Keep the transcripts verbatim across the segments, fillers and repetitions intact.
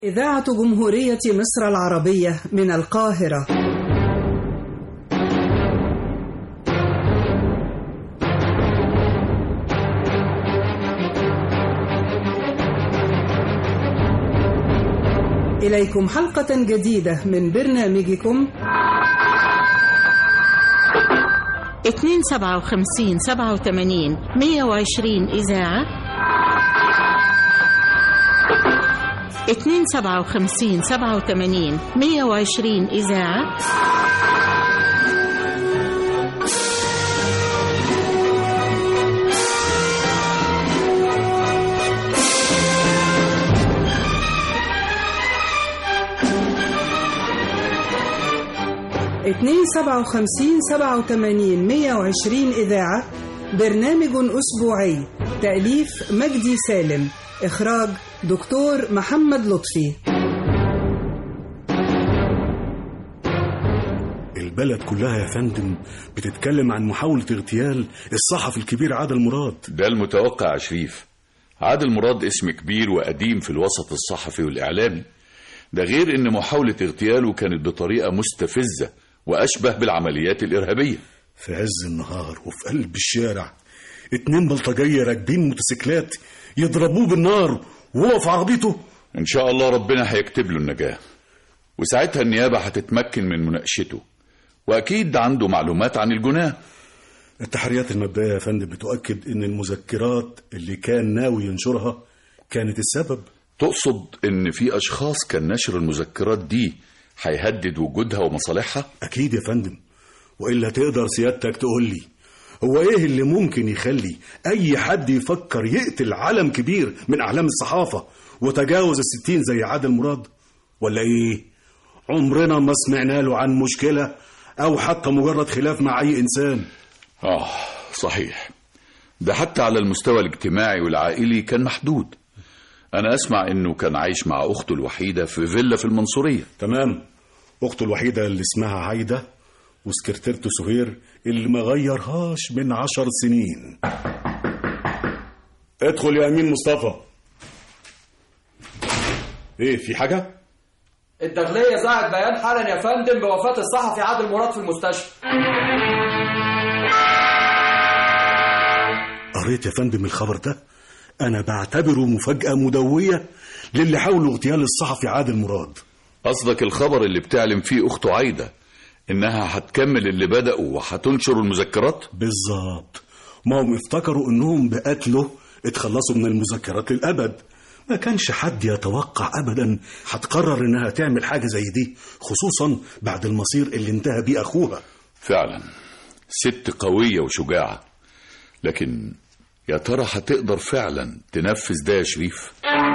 إذاعة جمهورية مصر العربية من القاهرة. إليكم حلقة جديدة من برنامجكم اتنين سبعة وخمسين سبعة وثمانين مية وعشرين إذاعة، اتنين سبعة وخمسين سبعة وثمانين مية وعشرين إذاعة. اتنين سبعة وخمسين سبعة وثمانين مية وعشرين إذاعة، برنامج أسبوعي، تأليف مجدي سالم، إخراج دكتور محمد لطفي. البلد كلها يا فندم بتتكلم عن محاولة اغتيال الصحفي الكبير عادل مراد. ده المتوقع يا شريف. عادل مراد اسم كبير وقديم في الوسط الصحفي والإعلامي، ده غير ان محاولة اغتياله كانت بطريقة مستفزة وأشبه بالعمليات الإرهابية. في عز النهار وفي قلب الشارع اتنين بلطجية راكبين موتوسيكلات يضربوه بالنار وهو في عربيته. إن شاء الله ربنا هيكتب له النجاة، وساعتها النيابة هتتمكن من مناقشته، وأكيد عنده معلومات عن الجناه. التحريات المبدئية يا فندم بتؤكد إن المذكرات اللي كان ناوي ينشرها كانت السبب. تقصد إن في أشخاص كان نشر المذكرات دي هيهدد وجودها ومصالحها؟ أكيد يا فندم، وإلا تقدر سيادتك تقول لي هو إيه اللي ممكن يخلي أي حد يفكر يقتل علم كبير من أعلام الصحافة وتجاوز الستين زي عادل مراد؟ ولا إيه؟ عمرنا ما سمعنا له عن مشكلة أو حتى مجرد خلاف مع أي إنسان. آه صحيح، ده حتى على المستوى الاجتماعي والعائلي كان محدود. أنا أسمع إنه كان عايش مع أخته الوحيدة في فيلا في المنصورية. تمام، أخته الوحيدة اللي اسمها عايدة، وسكرتيرته سهير اللي ما غيرهاش من عشر سنين. ادخل يا أمين مصطفى. إيه، في حاجة؟ الداخلية زعت بيان حالا يا فندم بوفاة الصحفي عادل مراد في المستشفى. قريت يا فندم الخبر ده؟ أنا بعتبره مفاجأة مدوية للي حاولوا اغتيال الصحفي عادل مراد. قصدك الخبر اللي بتعلم فيه أخته عايدة إنها هتكمل اللي بدأوا وهتنشر المذكرات؟ بالظبط، ما هم افتكروا إنهم بقتله اتخلصوا من المذكرات للأبد. ما كانش حد يتوقع أبدا هتقرر إنها تعمل حاجة زي دي، خصوصا بعد المصير اللي انتهى بيه أخوها. فعلا ست قوية وشجاعة، لكن يا ترى هتقدر فعلا تنفذ ده يا شريف؟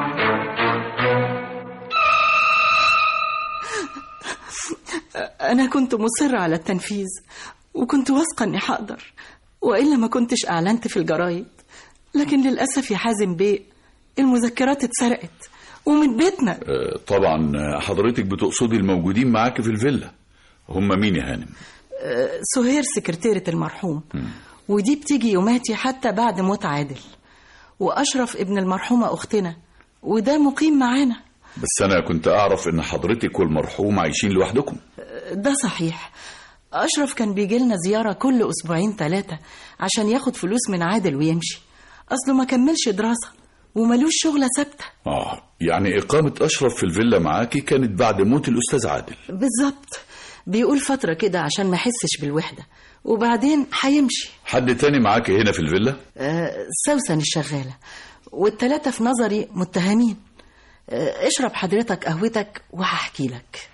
أنا كنت مصرة على التنفيذ، وكنت واثقة إني هقدر، وإلا ما كنتش أعلنت في الجرايد. لكن للأسف يا حازم بيه، المذكرات اتسرقت ومن بيتنا. أه طبعا حضرتك بتقصدي الموجودين معاك في الفيلا. هم مين يا هانم؟ أه سهير سكرتيرة المرحوم، م. ودي بتيجي يوماتي حتى بعد موت عادل، وأشرف ابن المرحومة أختنا، وده مقيم معانا. بس أنا كنت أعرف إن حضرتك والمرحوم عايشين لوحدكم. ده صحيح، أشرف كان بيجي لنا زيارة كل أسبوعين ثلاثة عشان ياخد فلوس من عادل ويمشي، أصله ما كملش دراسة وملوش شغلة ثابتة. آه يعني إقامة أشرف في الفيلا معاكي كانت بعد موت الأستاذ عادل؟ بالظبط، بيقول فترة كده عشان ما يحسش بالوحدة، وبعدين هيمشي. حد تاني معاكي هنا في الفيلا؟ آه سوسن الشغالة، والتلاتة في نظري متهمين. آه اشرب حضرتك قهوتك وهحكي لك.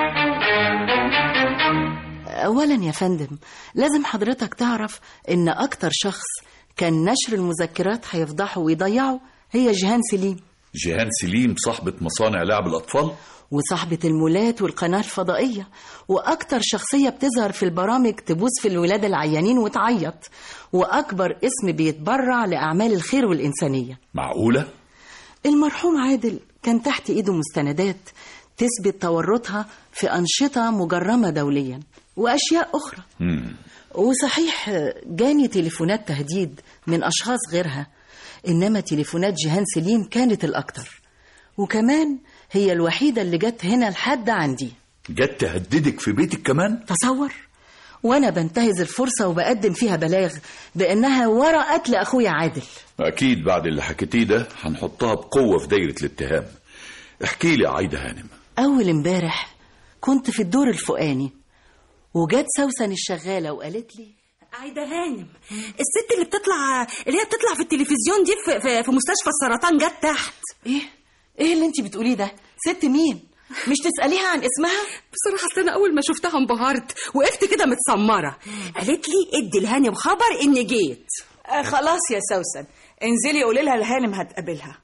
أولا يا فندم، لازم حضرتك تعرف إن أكتر شخص كان نشر المذكرات هيفضحه ويضيعه هي جيهان سليم. جيهان سليم صاحبة مصانع لعب الأطفال، وصاحبة المولات والقناة الفضائية، وأكتر شخصية بتظهر في البرامج تبوس في الولادة العيانين وتعيط، وأكبر اسم بيتبرع لأعمال الخير والإنسانية. معقولة؟ المرحوم عادل كان تحت إيده مستندات تثبت تورطها في أنشطة مجرمة دوليا وأشياء أخرى. مم. وصحيح جاني تليفونات تهديد من أشخاص غيرها، إنما تليفونات جيهان سليم كانت الأكتر. وكمان هي الوحيدة اللي جت هنا لحد عندي. جت تهددك في بيتك كمان؟ تصور، وانا بنتهز الفرصة وبقدم فيها بلاغ بانها ورا قتل اخويا عادل. اكيد بعد اللي حكيتيه ده هنحطها بقوة في دايرة الاتهام. احكي لي عايدة هانم. اول امبارح كنت في الدور الفوقاني وجت سوسن الشغالة وقالت لي: عايدة هانم، الست اللي بتطلع اللي هي بتطلع في التلفزيون دي في, في, في مستشفى السرطان جت تحت. ايه ايه اللي انت بتقوليه ده؟ ست مين؟ مش تسأليها عن اسمها؟ بصراحة أنا أول ما شفتها انبهرت، وقفت كده متسمرة. قالت لي ادي لهانم خبر إني جيت. آه خلاص يا سوسن، انزلي قولي لها الهانم هتقابلها.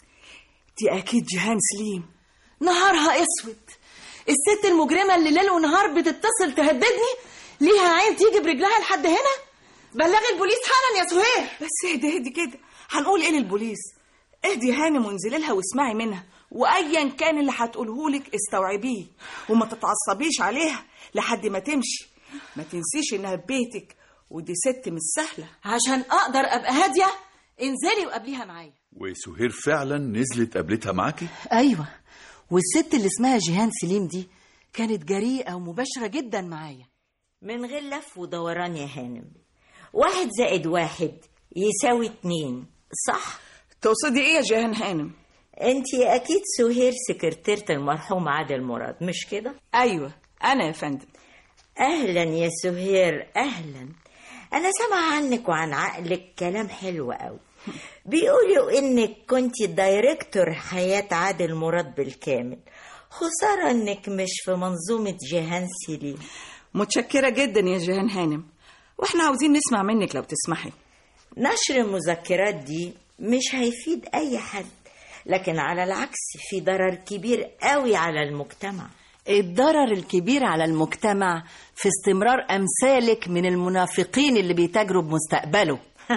دي أكيد جيهان سليم. نهارها اسود، الست المجرمة اللي ليل ونهار بتتصل تهددني ليها عين تيجي برجلها لحد هنا؟ بلغي البوليس حالا يا سهير. بس اهدي اهدي كده، هنقول ايه للبوليس؟ اهدي يا هانم وانزلي لها واسمعي منها، وايا كان اللي هتقولهولك استوعبيه وما تتعصبيش عليها لحد ما تمشي. ما تنسيش انها في بيتك ودي ست مش سهله. عشان اقدر ابقى هاديه انزلي وقابليها معايا. وسهير فعلا نزلت قابلتها معاكي؟ ايوه، والست اللي اسمها جيهان سليم دي كانت جريئه ومباشره جدا معايا. من غير لف ودوران يا هانم، واحد زائد واحد يساوي اتنين، صح؟ تقصدي ايه يا جيهان هانم؟ انتي اكيد سهير سكرتيرة المرحوم عادل مراد، مش كده؟ ايوه انا يا فندم. اهلا يا سهير، اهلا. انا سامعه عنك وعن عقلك كلام حلو قوي. بيقولوا انك كنتي دايركتور حياة عادل مراد بالكامل. خسارة انك مش في منظومة جيهان سليم. متشكرة جدا يا جيهان هانم، واحنا عاوزين نسمع منك لو تسمحي. نشر المذكرات دي مش هيفيد اي حد، لكن على العكس في ضرر كبير قوي على المجتمع. الضرر الكبير على المجتمع في استمرار امثالك من المنافقين اللي بيتاجروا بمستقبله.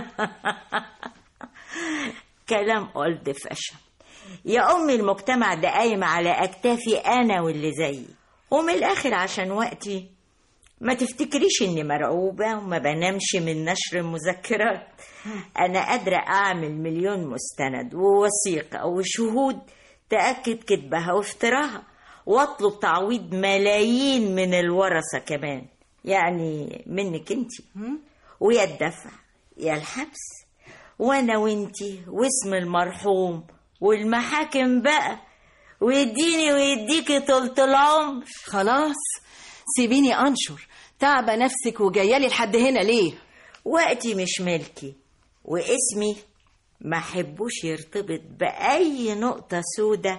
كلام اولد فاشن يا امي. المجتمع ده قايم على اكتافي انا واللي زيي، ومن الاخر عشان وقتي ما تفتكريش اني مرعوبة وما بنامش من نشر المذكرات. انا قادرة اعمل مليون مستند ووثيقة وشهود تأكد كذبها وافتراها، واطلب تعويض ملايين من الورثة كمان، يعني منك انتي، ويا الدفع يا الحبس، وانا وانتي واسم المرحوم والمحاكم بقى، ويديني ويديكي طولة العمر. خلاص سيبيني انشر، تعبة نفسك وجايالي لحد هنا ليه؟ وقتي مش ملكي، واسمي ما حبوش يرتبط بأي نقطة سودة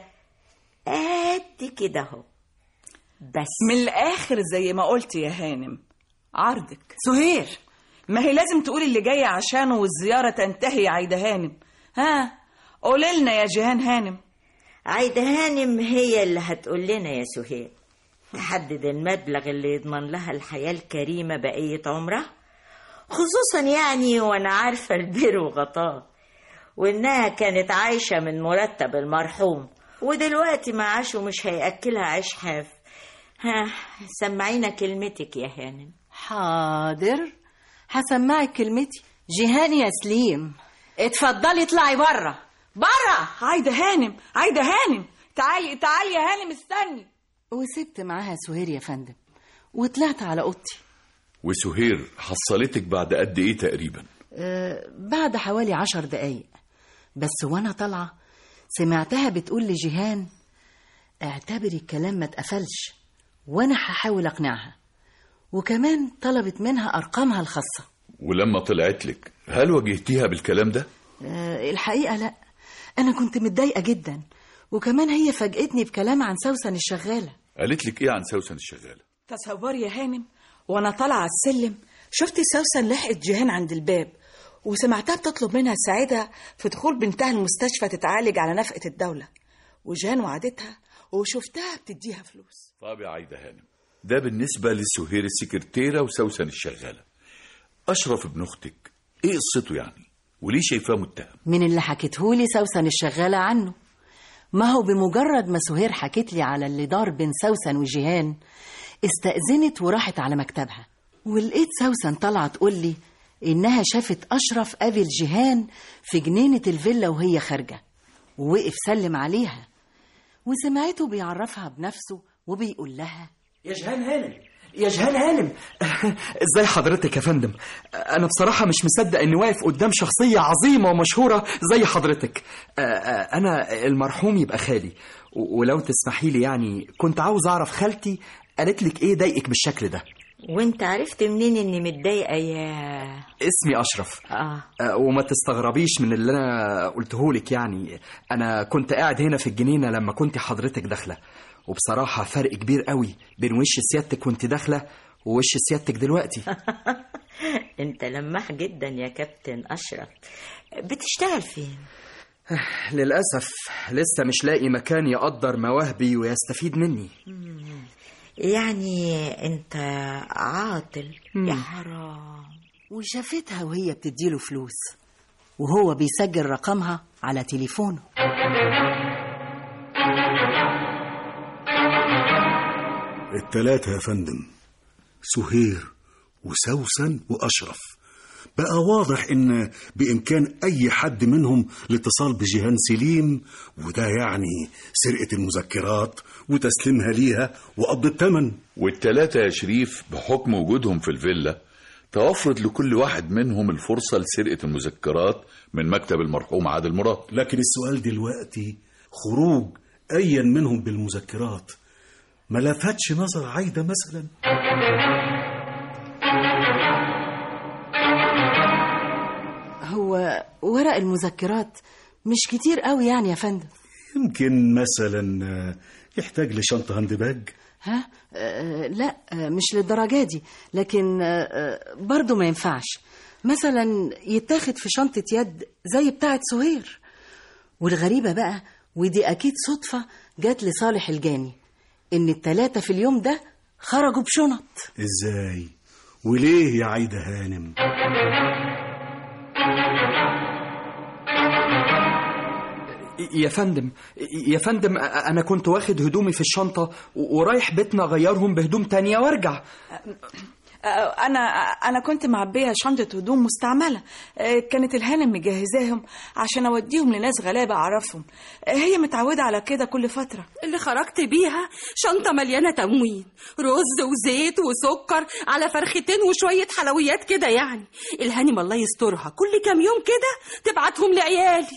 قد كده اهو. بس من الآخر زي ما قلت يا هانم، عرضك سهير، ما هي لازم تقولي اللي جاية عشانه والزيارة تنتهي يا عايدة هانم. ها قولي لنا يا جيهان هانم. عايدة هانم هي اللي هتقول لنا يا سهير، تحدد المبلغ اللي يضمن لها الحياة الكريمة بقية عمرها، خصوصا يعني وانا عارفة البير وغطاه، وانها كانت عايشة من مرتب المرحوم، ودلوقتي معاشه مش هيأكلها عيش حاف. ها سمعينا كلمتك يا هانم. حاضر، هسمعك كلمتي. جيهان يا سليم، اتفضلي اطلعي بره بره. عايدة هانم، عايدة هانم، تعالي تعالي يا هانم، استني. وسبت معاها سهير يا فندم وطلعت على اوضتي. وسهير حصلتك بعد قد ايه تقريبا؟ أه بعد حوالي عشر دقايق بس، وانا طالعه سمعتها بتقول لجيهان: اعتبري الكلام ما اتقفلش وانا هحاول اقنعها، وكمان طلبت منها ارقامها الخاصه. ولما طلعت لك هل واجهتيها بالكلام ده؟ أه الحقيقه لا، انا كنت متضايقه جدا، وكمان هي فاجئتني بكلام عن سوسن الشغاله. قالت لك ايه عن سوسن الشغاله؟ تصوري يا هانم، وانا طالعه على السلم شفت سوسن لحقت جيهان عند الباب، وسمعتها بتطلب منها تساعدها في دخول بنتها المستشفى تتعالج على نفقة الدولة، وجيهان وعدتها وشفتها بتديها فلوس. طب يا عايدة هانم، ده بالنسبة لسهير السكرتيرة وسوسن الشغالة. أشرف ابن أختك إيه قصته يعني؟ وليه شايفاه متهم؟ من اللي حكيتهولي سوسن الشغالة عنه، ما هو بمجرد ما سهير حكيت لي على اللي دار بين سوسن وجيهان استأذنت وراحت على مكتبها، ولقيت سوسن طالعة تقول لي إنها شافت أشرف قابل جيهان في جنينة الفيلا وهي خارجة، ووقف سلم عليها، وسمعته بيعرفها بنفسه وبيقول لها: يا جهان هانم، يا جهان هانم. ازاي حضرتك يا فندم؟ انا بصراحة مش مصدق اني واقف قدام شخصية عظيمة ومشهورة زي حضرتك. انا المرحوم يبقى خالي، ولو تسمحي لي يعني كنت عاوز اعرف خالتي قالت لك ايه ضايقك بالشكل ده؟ وانت عرفت منين اني متضايقه يا اسمي اشرف. آه. آه وما تستغربيش من اللي انا قلته لك، يعني انا كنت قاعد هنا في الجنينه لما كنت حضرتك داخله، وبصراحه فرق كبير قوي بين وش سيادتك وانت داخله ووش سيادتك دلوقتي. انت لماح جدا يا كابتن اشرف. بتشتغل فين؟ للاسف لسه مش لاقي مكان يقدر مواهبي ويستفيد مني. يعني انت عاطل يا حرام. وشافتها وهي بتديله فلوس وهو بيسجل رقمها على تليفونه. التلاتة يا فندم، سهير وسوسن وأشرف. بقى واضح إن بإمكان أي حد منهم الاتصال بجيهان سليم، وده يعني سرقة المذكرات وتسليمها ليها وقبض الثمن. والتلاتة يا شريف بحكم وجودهم في الفيلا توفرت لكل واحد منهم الفرصة لسرقة المذكرات من مكتب المرحوم عادل مراد. لكن السؤال دلوقتي خروج أيا منهم بالمذكرات ما لفتش نظر عايدة مثلا؟ هو ورق المذكرات مش كتير قوي يعني يا فندم. يمكن مثلا يحتاج لشنطة هاند باج. ها أه لا مش للدرجة دي، لكن أه برضو ما ينفعش مثلا يتاخد في شنطة يد زي بتاعة سهير. والغريبة بقى، ودي أكيد صدفة جات لصالح الجاني، إن التلاتة في اليوم ده خرجوا بشنط. إزاي وليه يا عايدة هانم؟ يا فندم يا فندم أنا كنت واخد هدومي في الشنطة ورايح بيتنا أغيرهم بهدوم تانية وارجع. أنا أنا كنت معبية شنطة هدوم مستعملة، كانت الهانم مجهزاهم عشان أوديهم لناس غلابة أعرفهم، هي متعودة على كده كل فترة. اللي خرجت بيها شنطة مليانة تموين، رز وزيت وسكر على فرختين وشوية حلويات كده. يعني الهانم الله يسترها كل كام يوم كده تبعتهم لعيالي.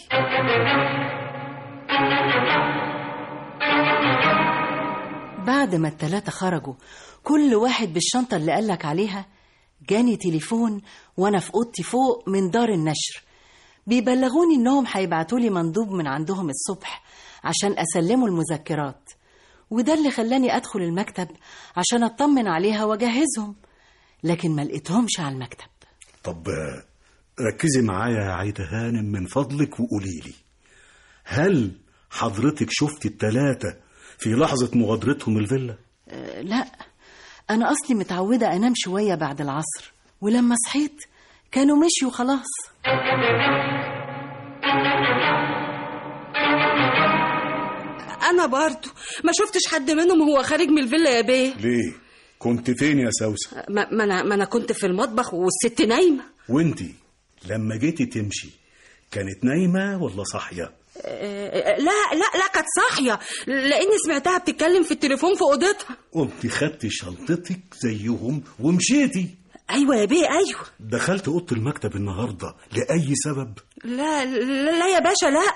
بعد ما التلاتة خرجوا كل واحد بالشنطة اللي قالك عليها، جاني تليفون وانا في اوضتي فوق من دار النشر بيبلغوني انهم هيبعتولي مندوب من عندهم الصبح عشان اسلموا المذكرات، وده اللي خلاني ادخل المكتب عشان اطمن عليها واجهزهم، لكن ما لقيتهمش على المكتب. طب ركزي معايا يا عايدة هانم من فضلك وقوليلي، هل حضرتك شفت التلاتة في لحظة مغادرتهم الفيلا؟ أه لا، أنا أصلي متعودة أنام شوية بعد العصر، ولما صحيت كانوا مشيوا خلاص. أنا برضو ما شفتش حد منهم وهو خارج من الفيلا يا بيه. ليه؟ كنت فين يا سوسن؟ ما, ما, أنا, ما أنا كنت في المطبخ والست نايمة. وانتي لما جيتي تمشي كانت نايمة ولا صاحية؟ لا لا لا كانت صاحية، لأني سمعتها بتتكلم في التليفون في أوضتها. قمتي خدتي شنطتك زيهم ومشيتي؟ أيوة يا بيه أيوة. دخلت أوضة المكتب النهاردة لأي سبب؟ لا لا, لا يا باشا لا.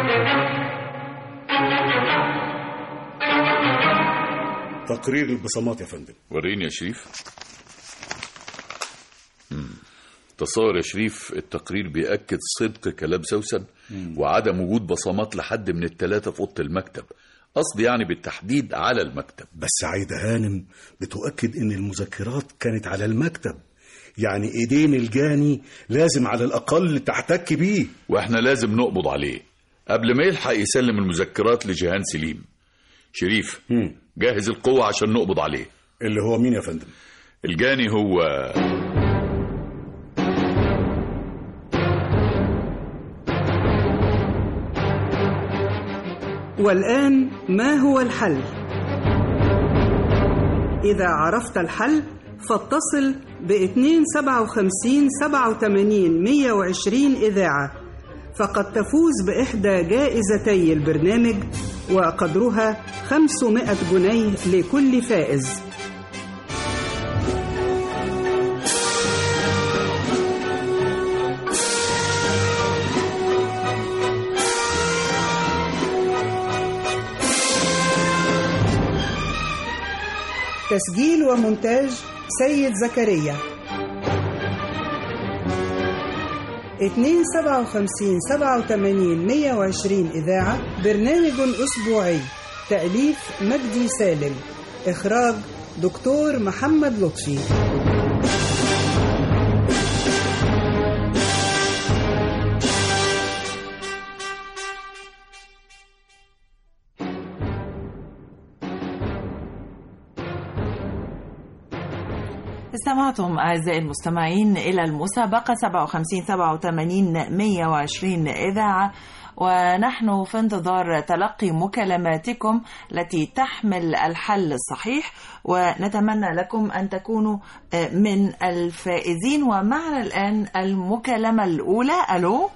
تقرير البصمات يا فندم. وريني يا شريف. مم. تصور يا شريف التقرير بيأكد صدق كلام سوسن وعدم وجود بصمات لحد من الثلاثة في أوضة المكتب، قصدي يعني بالتحديد على المكتب. بس عايدة هانم بتؤكد إن المذكرات كانت على المكتب، يعني إيدين الجاني لازم على الأقل تحتك بيه، وإحنا لازم نقبض عليه قبل ما يلحق يسلم المذكرات لجيهان سليم. شريف مم. جاهز القوة عشان نقبض عليه. اللي هو مين يا فندم؟ الجاني هو والآن ما هو الحل؟ إذا عرفت الحل فاتصل باثنين سبعة وخمسين سبعة وثمانين مية وعشرين إذاعة، فقد تفوز بإحدى جائزتي البرنامج وقدرها خمسمائة جنيه لكل فائز. تسجيل ومونتاج سيد زكريا. اتنين سبعة وخمسين سبعة وثمانين مية وعشرين إذاعة، برنامج أسبوعي، تأليف مجدي سالم، إخراج دكتور محمد لطفي. استمعتم أعزائي المستمعين إلى المسابقة سبعة وخمسين سبعة وثمانين مية وعشرين إذاعة، ونحن في انتظار تلقي مكالماتكم التي تحمل الحل الصحيح، ونتمنى لكم أن تكونوا من الفائزين. ومعنا الآن المكالمة الأولى. ألو.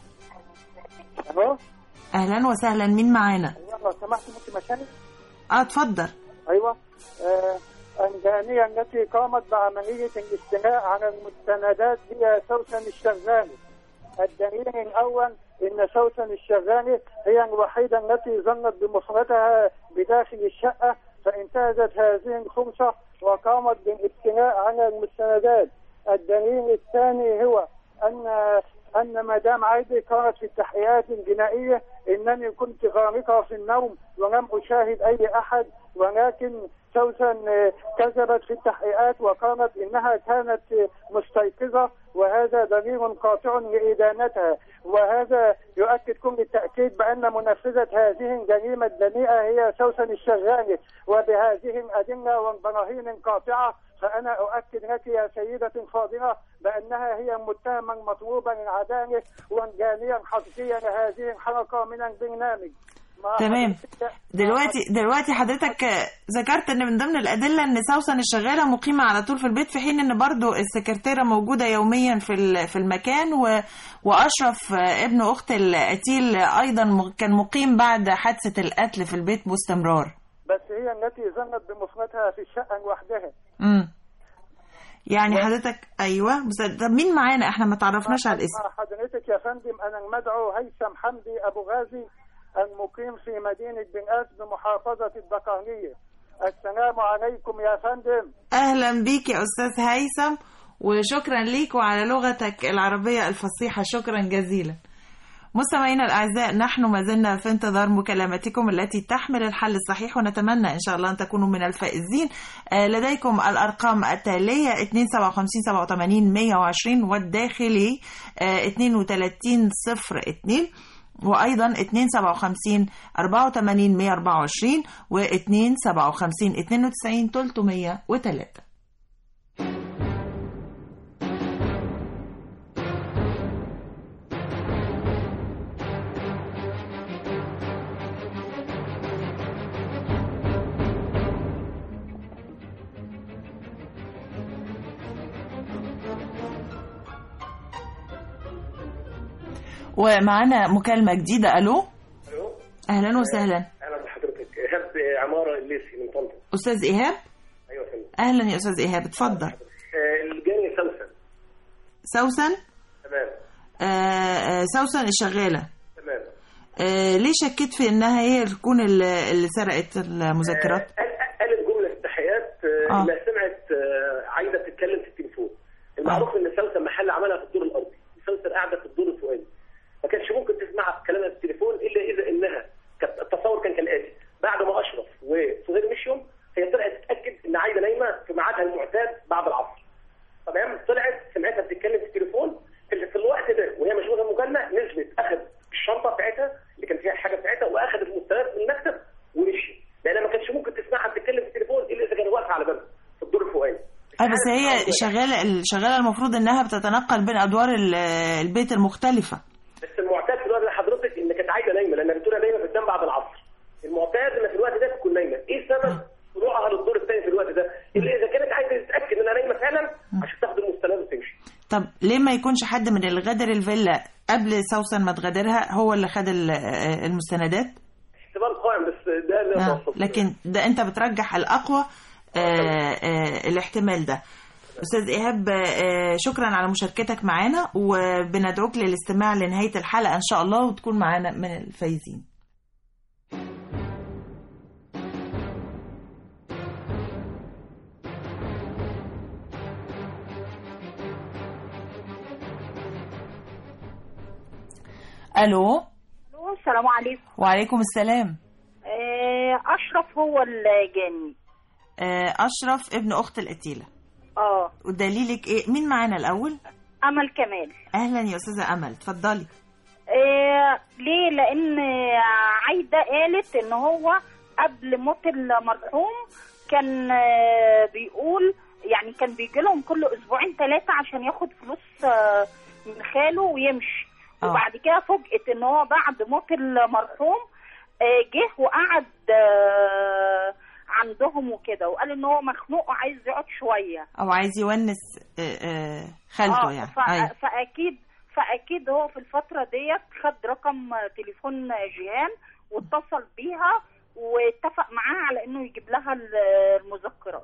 ألو. أهلا وسهلا، مين معانا؟ لو سمحت ممكن مكاني؟ اه اتفضل. أيوة. آه الجانية التي قامت بعملية الاستيلاء على المستندات هي سوسن الشغالي. الدليل الأول إن سوسن الشغالي هي الوحيدة التي ظنت بمفردها بداخل الشقة، فانتهزت هذه الفرصة وقامت بالاستيلاء على المستندات. الدليل الثاني هو أن أن مدام عايدة قالت في التحقيقات الجنائية إنني كنت غارقة في النوم ولم أشاهد أي أحد، ولكن سوسن كذبت في التحقيقات وقالت إنها كانت مستيقظة، وهذا دليل قاطع لإدانتها. وهذا يؤكد كل التأكيد بأن منفذة هذه الجريمة الدنيئة هي سوسن الشغالي. وبهذه الأدلة والبراهين القاطعة فأنا أؤكد لك يا سيدة فاضلة بأنها هي المتهمة المطلوبة للعدالة والجانية الحقيقية لهذه الحلقة من البرنامج. تمام. دلوقتي دلوقتي حضرتك ذكرت ان من ضمن الادله ان سوسن الشغاله مقيمه على طول في البيت، في حين ان برضو السكرتيره موجوده يوميا في في المكان، و... واشرف ابن اخت القتيل ايضا كان مقيم بعد حادثه القتل في البيت باستمرار. بس هي التي ظنت بمفردها في الشقه لوحدها. امم يعني حضرتك ايوه. بس طب مين معانا؟ احنا ما تعرفناش على الاسم. حضرتك يا فندم انا المدعو هيثم حمدي ابو غازي المقيم في مدينة بنقاس بمحافظة الدقهلية. السلام عليكم يا فندم. أهلا بيك يا أستاذ هيثم، وشكرا ليك وعلى لغتك العربية الفصيحة، شكرا جزيلا. مستمعينا الأعزاء، نحن ما زلنا في انتظار مكالماتكم التي تحمل الحل الصحيح، ونتمنى إن شاء الله أن تكونوا من الفائزين. لديكم الأرقام التالية اثنين سبعة وخمسين سبعة وثمانين مية وعشرين والداخلي اثنين وثلاثين صفر اثنين، وأيضا اثنين سبعة وخمسين أربعة وثمانين مية وأربعة وعشرين واثنين سبعة وخمسين اثنين وتسعين ثلاثمية وثلاثة. ومعنا مكالمة جديدة. ألو. ألو. أهلا وسهلا. أهلا بحضرتك. إيهاب عمارة الليسي من طنطا. أستاذ إيهاب. أيوة فندم. أهلا يا أستاذ إيهاب، اتفضل. الجانية سوسن. سوسن. تمام. آه سوسن الشغالة. تمام. آه ليه شكيت في إنها هي تكون اللي سرقت المذكرات؟ آه قالت جملة في التحقيقات آه آه. لا سمعت آه عايدة بتتكلم في التليفون. المعروف آه. إن سوسن محل عملها في الدور الأرضي، سوسن قاعدة في الدور الفوقاني. ما كانش ممكن تسمع كلامها في التليفون الا اذا انها التصور كان كالاتي: بعد ما اشرف وصهير مشيهم هي طلعت تتاكد ان عايده نايمه في ميعادها المعتاد بعد العصر. تمام. طلعت سمعتها بتتكلم في التليفون في, في الوقت ده وهي مشغوله المكالمه، نزلت اخذ الشنطه بتاعتها اللي كان فيها الحاجه بتاعتها واخذت المستندات من المكتب ومشي، لانها ما كانش ممكن تسمعها بتتكلم في التليفون الا اذا كانت واقفه على بابها في الدور الفوقاني. اه بس هي شغاله الشغاله المفروض انها بتتنقل بين ادوار البيت المختلفه. بس المعتاد في الوقت ده حضرتك ان كانت عايده نايمه، لان بتقول نايمه في الدم بعد العصر. المعتاد ان في الوقت ده تكون نايمه. ايه سبب طلوعها للدور الثاني في الوقت ده؟ اللي اذا كانت عايزه تتاكد انها نايمه فعلا عشان تاخد المستند وتمشي. طب ليه ما يكونش حد من اللي غادر الفيلا قبل سوسن ما تغادرها هو اللي خد المستندات؟ احتمال قائم لكن ده انت بترجح الاقوى آه آه الاحتمال ده. استاذ ايهاب آه شكرا على مشاركتك معانا، وبندعوك للاستماع لنهايه الحلقه ان شاء الله وتكون معانا من الفايزين. الو. السلام عليكم. وعليكم السلام. اشرف هو الجاني. اشرف ابن اخت القتيله. اه. ودليلك ايه؟ مين معانا الاول؟ امل كمال. اهلا يا استاذه امل، اتفضلي. آه ليه؟ لان عايده قالت ان هو قبل موت المرحوم كان آه بيقول يعني كان بيجي لهم كل اسبوعين ثلاثه عشان ياخد فلوس آه من خاله ويمشي. أوه. وبعد كده فوجئت ان هو بعد موت المرحوم آه جه وقعد آه عندهم وكده، وقال ان هو مخنوق وعايز يقعد شويه او عايز يونس خالته. آه يعني فا أيوة. فاكيد فاكيد هو في الفتره ديت خد رقم تليفون جيهان واتصل بيها واتفق معاها على انه يجيب لها المذكرات.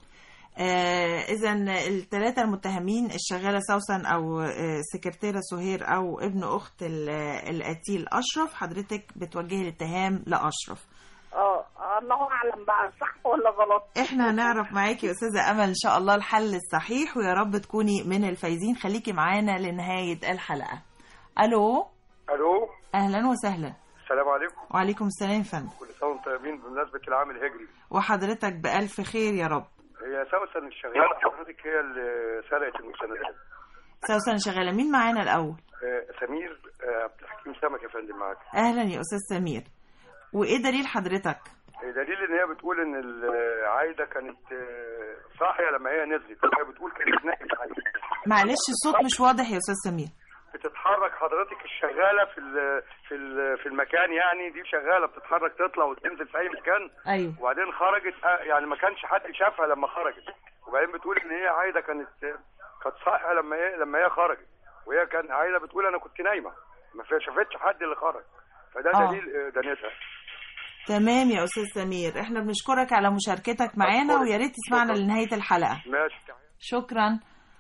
آه اذا الثلاثه المتهمين الشغاله سوسن او آه سكرتيره سهير او ابن اخت القتيل اشرف، حضرتك بتوجهي الاتهام لاشرف. اه الله اعلم بقى صح ولا غلط. احنا هنعرف معاكي يا استاذه امل ان شاء الله الحل الصحيح، ويا رب تكوني من الفايزين. خليكي معانا لنهايه الحلقه. الو. الو. اهلا وسهلا. السلام عليكم. وعليكم السلام يا فندم. كل سنه وانتم طيبين بمناسبه العام الهجري. وحضرتك بالف خير يا رب. هي سوسن الشغاله حضرتك هي اللي سرقت المستندات. سوسن شغاله. مين معانا الاول؟ آه سمير آه عبد الحكيم سمك يا فندم معاك. اهلا يا استاذ سمير. وايه دليل حضرتك؟ دليل ان هي بتقول ان عايده كانت صاحيه لما هي نزلت، هي بتقول كانت نايمه. معلش الصوت مش واضح يا استاذ سمير. بتتحرك حضرتك الشغاله في ال في ال في المكان، يعني دي شغاله بتتحرك تطلع وتنزل في اي مكان. ايوه. وبعدين خرجت يعني ما كانش حد شافها لما خرجت، وبعدين بتقول ان هي عايده كانت كانت صاحيه لما هي لما هي خرجت، وهي كان عايده بتقول انا كنت نايمه ما شافتش حد اللي خرج، فده آه. دليل دنيتها. تمام يا استاذ سمير، احنا بنشكرك على مشاركتك معانا، ويا ريت تسمعنا لنهايه الحلقه. ماشي. شكرا.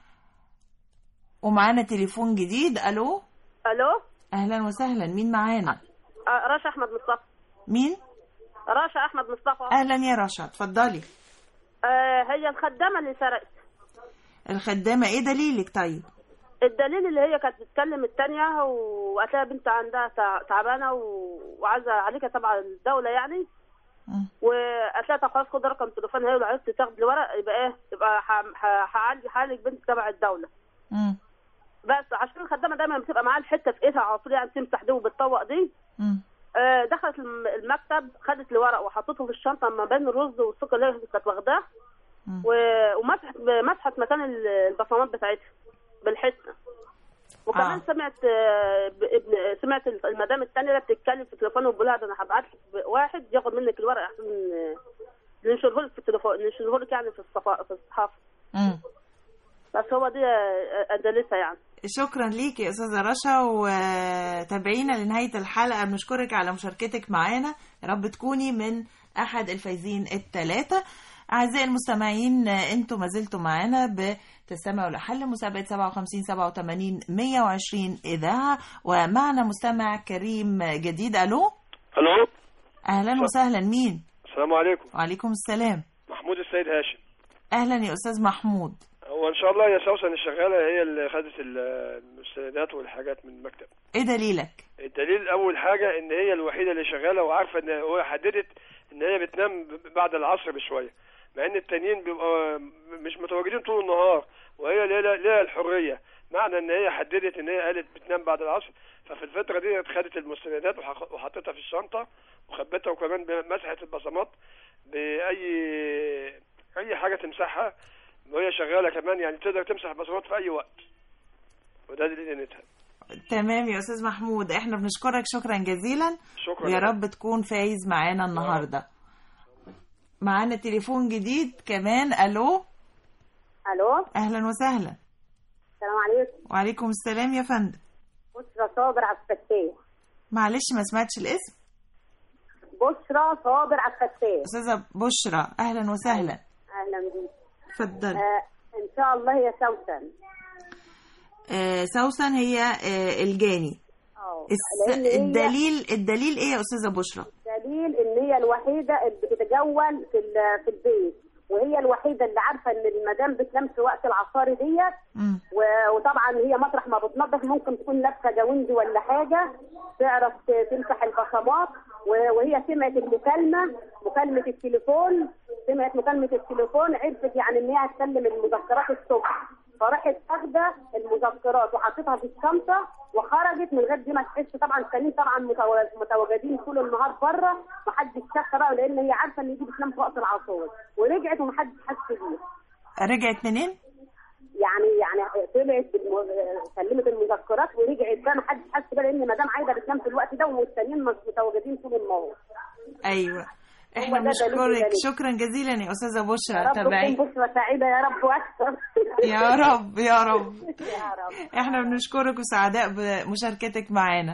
ومعانا تليفون جديد. الو. الو. اهلا وسهلا. مين معانا؟ آه رشا احمد مصطفى. مين؟ رشا احمد مصطفى. اهلا يا رشا، اتفضلي. آه هي الخدامه اللي سرقت. الخدامه، ايه دليلك طيب؟ الدليل اللي هي كانت بتكلم التانية وقتها بنت عندها تعبانه وعايزه عليك تبع الدوله يعني، وقتها خلاص خد رقم تليفونها هي، ولو عرفت تاخد الورق يبقى ايه يبقى هعالج حالك بنت تبع الدوله. امم بس عشان الخدامه دايما بتبقى معاها الحته في ايدها على طول، يعني تمسح دي وبتطوق دي. امم آه دخلت المكتب خدت الورق وحطته في الشنطه ما بين الرز والسكر اللي كانت واخداه، ومسحت مسحت مكان البصمات بتاعتها بالحته. وكمان آه. سمعت ابن سمعت المدام الثانيه اللي بتتكلم في التليفون وبتقول لها ده انا هبعت لك واحد ياخد منك الورق احسن ننشره لك في التليفون، ننشره لك يعني في الصفا في الصحافه. امم بس هو دي ادلتها يعني. شكرا ليكي يا استاذه رشا، وتابعينا لنهايه الحلقه. بنشكرك على مشاركتك معانا، يا رب تكوني من احد الفايزين الثلاثه. أعزائي المستمعين، أنتم ما زلتوا معنا بتستمعوا لحل مسابقة سبعة وخمسين سبعة وثمانين مية وعشرين إذاعة، ومعنا مستمع كريم جديد. ألو. ألو. أهلا وسهلا. مين؟ السلام عليكم. وعليكم السلام. محمود السيد هاشم. أهلا يا أستاذ محمود. هو إن شاء الله يا سوسن الشغالة هي اللي خدت المستندات والحاجات من المكتب. إيه دليلك؟ الدليل أول حاجة إن هي الوحيدة اللي شغالة وعارفة إن هو حددت إن هي بتنام بعد العصر بشوية، مع ان التانيين بيبقوا مش متواجدين طول النهار، وهي ليها الحريه، معنى ان هي حددت ان هي قالت بتنام بعد العصر، ففي الفتره دي خدت المستندات وحطيتها في الشنطه وخبتها، وكمان مسحت البصمات باي اي حاجه تمسحها وهي شغاله كمان، يعني تقدر تمسح البصمات في اي وقت، وده دليل دنيتها. تمام يا استاذ محمود، احنا بنشكرك شكرا جزيلا. شكرا. ويا رب تكون فايز معانا النهارده. معانا تليفون جديد كمان. الو. الو. اهلا وسهلا. السلام عليكم. وعليكم السلام يا فندم. بشرى صابر عبد الفتاح. معلش ما سمعتش الاسم. بشرى صابر عبد الفتاح. استاذه بشرى اهلا وسهلا. اهلا بيك. اتفضلي. آه ان شاء الله هي سوسن. آه سوسن هي آه الجاني. اه الس... الدليل الدليل ايه يا استاذه بشرى؟ الدليل ان هي الوحيده اللي بتتجول في في البيت، وهي الوحيده اللي عارفه ان المدام بتنام في وقت العصاري ديت، وطبعا هي مطرح ما بتنظف ممكن تكون لابسه جوندي ولا حاجه، تعرف تمسح البصمات، وهي سمعت المكالمه مكالمه التليفون سمعت مكالمه التليفون عرفت يعني ان هي هتسلم المذكرات الصبح، فراحت اخده المذكرات وحطيتها في الشنطه وخرجت من غير دي ما تحس. طبعا التانيين طبعا متواجدين طول النهار بره، محدش شافها بقى لان هي عارفه ان دي بتنام في وقت العصور، ورجعت ومحدش حس بيها. رجعت منين؟ يعني يعني طلعت سلمت المذكرات ورجعت بقى محدش حس بقى لان مدام عايده بتنام في الوقت ده والتانيين متواجدين طول النهار. ايوه احنا بنشكرك شكرا جزيلا يا استاذه بشرى. تابعي بشرى سعيده يا رب واكثر. يا رب يا رب يا رب. احنا بنشكرك وسعداء بمشاركتك معانا.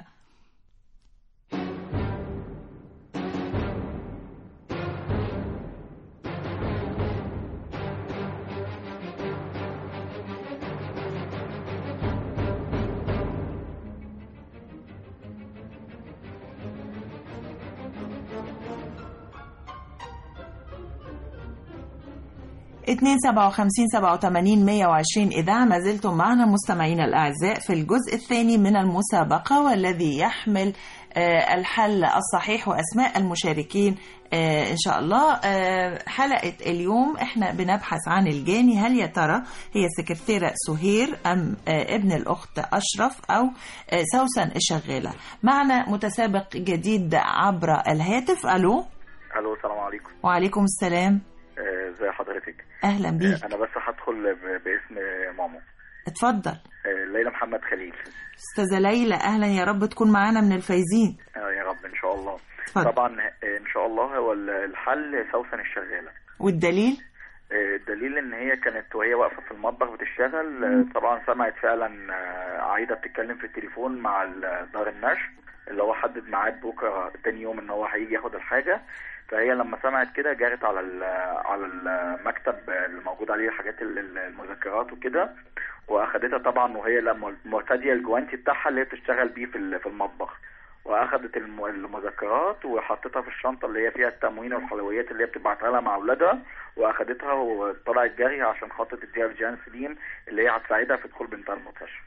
اتنين سبعة وخمسين سبعة وتمانين مية وعشرين إذاعة. ما زلتم معنا مستمعينا الأعزاء في الجزء الثاني من المسابقة، والذي يحمل الحل الصحيح وأسماء المشاركين إن شاء الله. حلقة اليوم إحنا بنبحث عن الجاني، هل يا ترى هي السكرتيرة سهير أم ابن الأخت أشرف أو سوسن الشغالة؟ معنا متسابق جديد عبر الهاتف. ألو. ألو السلام عليكم. وعليكم السلام. ازي حضرتك؟ اهلا بيك. انا بس هدخل باسم ماما. اتفضل. ليلى محمد خليل. استاذه ليلى اهلا، يا رب تكون معانا من الفايزين. اه يا رب ان شاء الله. اتفضل. طبعا ان شاء الله هو الحل سوسن الشغاله. والدليل؟ الدليل ان هي كانت وهي واقفه في المطبخ بتشتغل، طبعا سمعت فعلا عايده بتتكلم في التليفون مع دار النشر اللي هو حدد ميعاد بكره تاني يوم ان هو هيجي ياخد الحاجه. فهي لما سمعت كده جارت على على المكتب اللي موجود عليه حاجات المذكرات وكده، واخدتها طبعا وهي لما مرتديه الجوانتي بتاعها اللي هي بتشتغل بيه في في المطبخ، واخدت المذكرات وحطيتها في الشنطه اللي هي فيها التموين والحلويات اللي هي بتبعتها لها مع اولادها، واخدتها وطلعت جري عشان خاطر تديها لجان سليم اللي هي هتساعدها في دخول بنتها المستشفى.